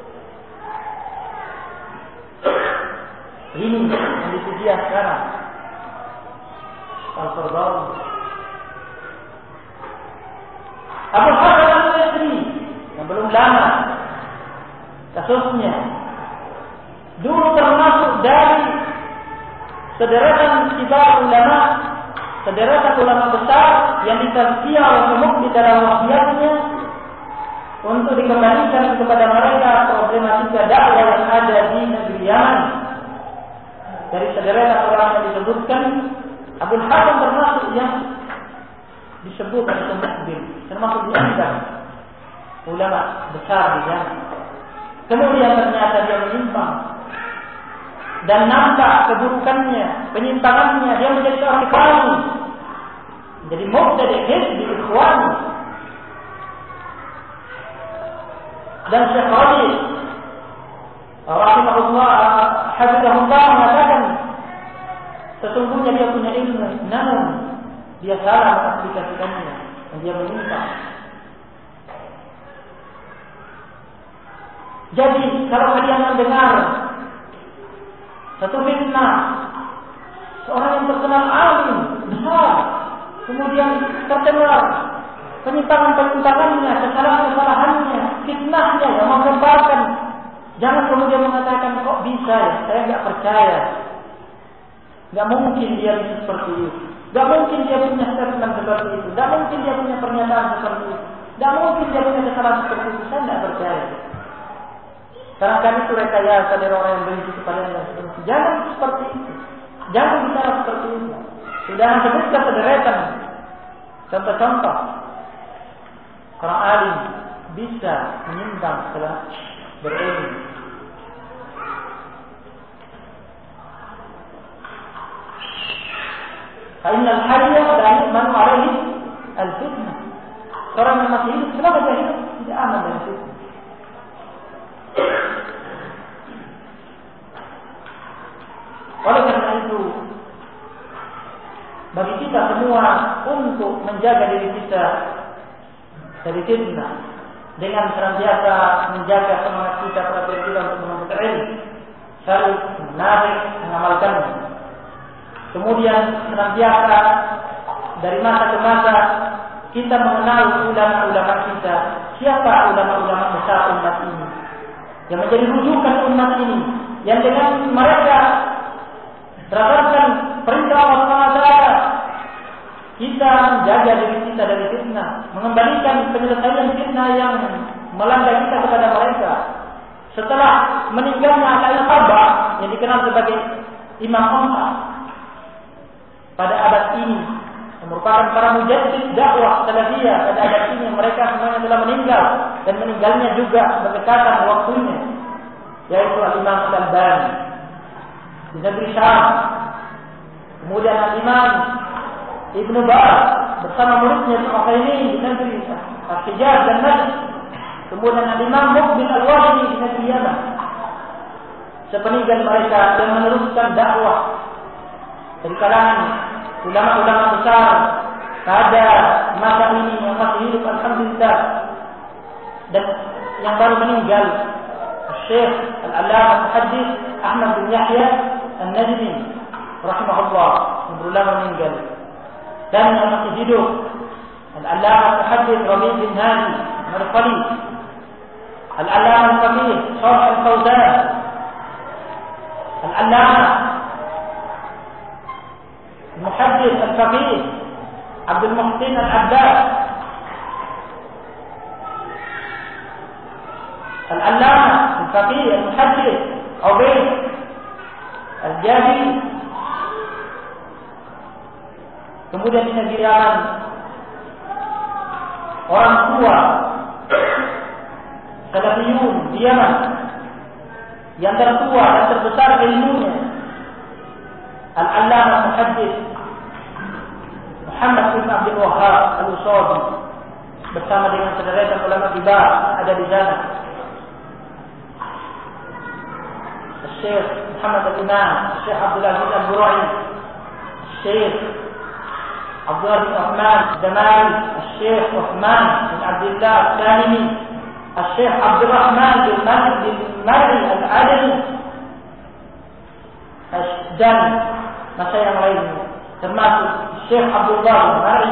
[SPEAKER 1] Ini yang dituju sekarang Al-Qardawi. Abu Hasan Al-Basri yang belum lama kasusnya dulu termasuk dari sederetan kibar ulama, sederetan ulama besar yang ditazkiyah oleh Muqbil dalam wasiatnya untuk dikembalikan kepada mereka problematika dakwah yang ada di negeri Yaman. Dari sederetan orang yang disebutkan, Abu Hasan termasuk yang disebut oleh Muqbil, termasuk dianggap ulama besar di Yaman. Kemudian ternyata dia menyimpang dan nampak keburukannya, penyimpangannya, dia menjadi seorang ikhwani, menjadi mubtadi' hizbi ikhwani. Dan Syekh Rabi' rahimahullah hafizahullah mengatakan sesungguhnya dia punya ilmu, namun dia salah mengaplikasikannya dan dia menyimpang. Jadi kalau kalian mendengar satu fitnah, seorang yang terkenal alim besar, kemudian terkenal penyimpangan-penyimpangannya, kesalahan-kesalahannya, fitnahnya yang menggemparkan, jangan kemudian mengatakan kok bisa ya, saya nggak percaya, nggak mungkin dia bisa seperti itu, nggak mungkin dia punya statement seperti itu, nggak mungkin dia punya pernyataan seperti itu, nggak mungkin dia punya kesalahan seperti itu, saya nggak percaya. Karena kami itu rekayasa dari orang yang benci kepada Allah. Jangan seperti itu. Jangan bicara seperti itu. Sudah sebutkan sederetan contoh-contoh orang alim bisa menyimpang setelah berilmu. Fa'innal hayya la yu'manu 'alaihi al-fitnah. Orang yang masih hidup selama dia hidup tidak aman dari fitnah. Oleh karena itu, bagi kita semua untuk menjaga diri kita dari fitnah dengan senantiasa menjaga semangat kita pada kita untuk menuntut ilmu, selalu menarik mengamalkannya. Kemudian senantiasa dari masa ke masa kita mengenal ulama-ulama kita, siapa ulama-ulama besar umat ini yang menjadi rujukan umat ini, yang dengan mereka berdasarkan perintah Allah Subhanahu wa taala kita menjaga diri kita dari fitnah, mengembalikan penyelesaian fitnah yang melanda kita kepada mereka. Setelah meninggalnya Al-Arba'ah yang dikenal sebagai Imam Empat pada abad ini, yang merupakan para mujaddid dakwah salafiyah pada abad ini, mereka semuanya telah meninggal dan meninggalnya juga berdekatan waktunya, yaitu Al-Imam Al-Albani di negeri Syam, kemudian Al-Imam Ibnu Baz bersama muridnya Al-Utsaimin di negeri Hijaz dan Najd, kemudian Al-Imam Muqbil Al-Wahidi di negeri Yaman. Sepeninggal mereka yang meneruskan dakwah dari kalangan ulama-ulama besar pada masa ini yang masih hidup, alhamdulillah, dan yang baru meninggal Syekh Al-Allamah Al-Muhaddits Ahmad bin Yahya An-Najmi rahimahullah, yang baru lama meninggal. Dan yang masih hidup Al-Allamah Al-Muhaddits Rabi' bin Hadi Al-Qali, Al-Allamah Al-Faqih Shalih Al-Fawzan, Al-Allamah Al-Muhaddits Al-Faqih Abdul Muhsin Al-Abbas, Al-Allamah Al-Faqih Al-Muhaddits Ubayd Al-Jadi. Kemudian di negeri Yaman, orang tua Salafiyun di Yaman yang tertua dan terbesar ilmunya, Al-Allamah Muhaddits Muhammad bin Abdul Wahhab Al-Usadi, bersama dengan saudara ulama kibar ada di sana, Syekh Muhammad Al-Imam, Syekh Abdul Aziz Al-Burai, Syekh Abdullah bin Uthman Damari, Syekh Uthman bin Abdullah Al-Tanimi, Syekh Abdul Rahman bin Malik bin Mari Al-Adani, dan masa yang lainnya, termasuk Syekh Abdullah bin Mari.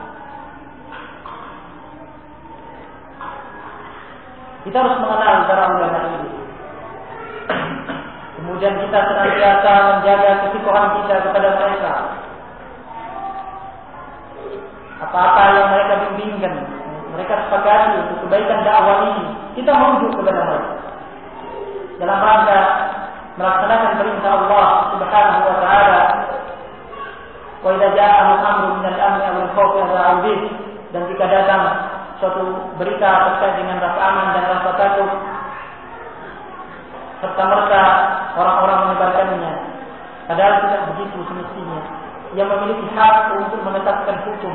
[SPEAKER 1] Kita harus mengenal para ulama ini. Kemudian kita senantiasa menjaga kesikohan kita kepada mereka. Apa-apa yang mereka bimbingkan, mereka sepakati untuk kebaikan dakwah ini, kita merujuk kepada mereka dalam rangka melaksanakan perintah Allah Subhanahu wa taala. Wa idza ja'ahum amrun min al-amri aw al-khawfi adha'u bih, dan jika datang suatu berita terkait dengan rasa aman dan rasa takut, serta merta orang-orang menyebarkannya, padahal tidak begitu semestinya. Yang memiliki hak untuk menetapkan hukum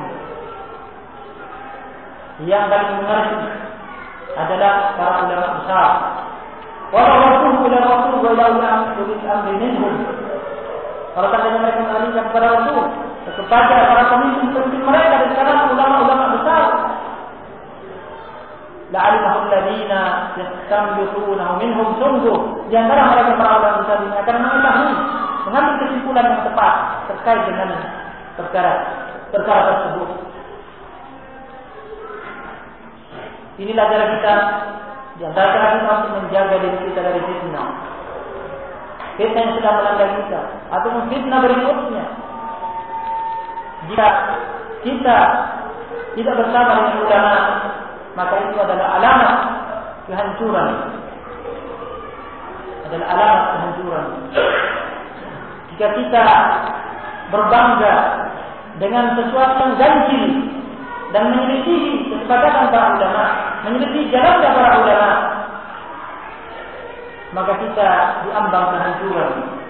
[SPEAKER 1] yang paling mengerti adalah para ulama besar. Walau rasul ila rasul wa ila ulil amri minhum. Kalau tandanya mereka mengalihkan kepada rasul, kepada para pemimpin-pemimpin mereka dan sekarang ulama-ulama besar, la'alimahu alladziina yastanbituunahu minhum, sungguh di antara mereka para ulama besar ini akan mengetahui, mengambil kesimpulan yang tepat terkait dengan perkara perkara tersebut. Inilah cara kita, di antara cara kita untuk menjaga diri kita dari fitnah, fitnah yang sedang melanda kita, atau fitnah berikutnya. Jika kita tidak bersama dengan ulama, maka itu adalah alamat kehancuran, adalah alamat kehancuran. Jika kita berbangga dengan sesuatu yang ganjil dan menyelisihi kesepakatan para ulama, menyelisihi jalannya para ulama, maka kita diambang kehancuran.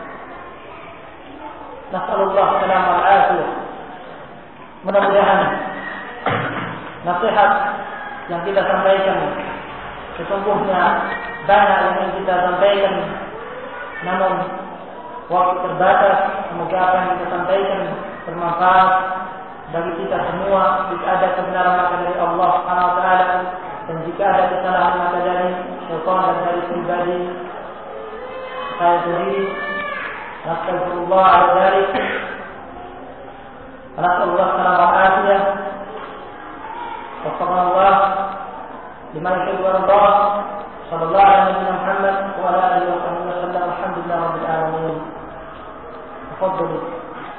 [SPEAKER 1] Nasallallahu salam wal afiyah. Mudah-mudahan nasihat yang kita sampaikan, sesungguhnya banyak yang ingin kita sampaikan, namun waktu terbatas. Semoga apa yang kita sampaikan bermanfaat bagi kita semua. Jika ada kebenaran maka dari Allah Subhanahu wa taala, dan jika ada kesalahan maka dari syaitan dan dari pribadi saya sendiri. Nasallallahu ala dzalik. Nasallallahu salam wa afiyah. Wassalamualaikum liman yuhibbu wa yarda. Sallallahu alaihi wa Muhammad wa ala alihi wa sahbihi wa sallam. Alhamdulillah rabbil alamin. تفضلوا.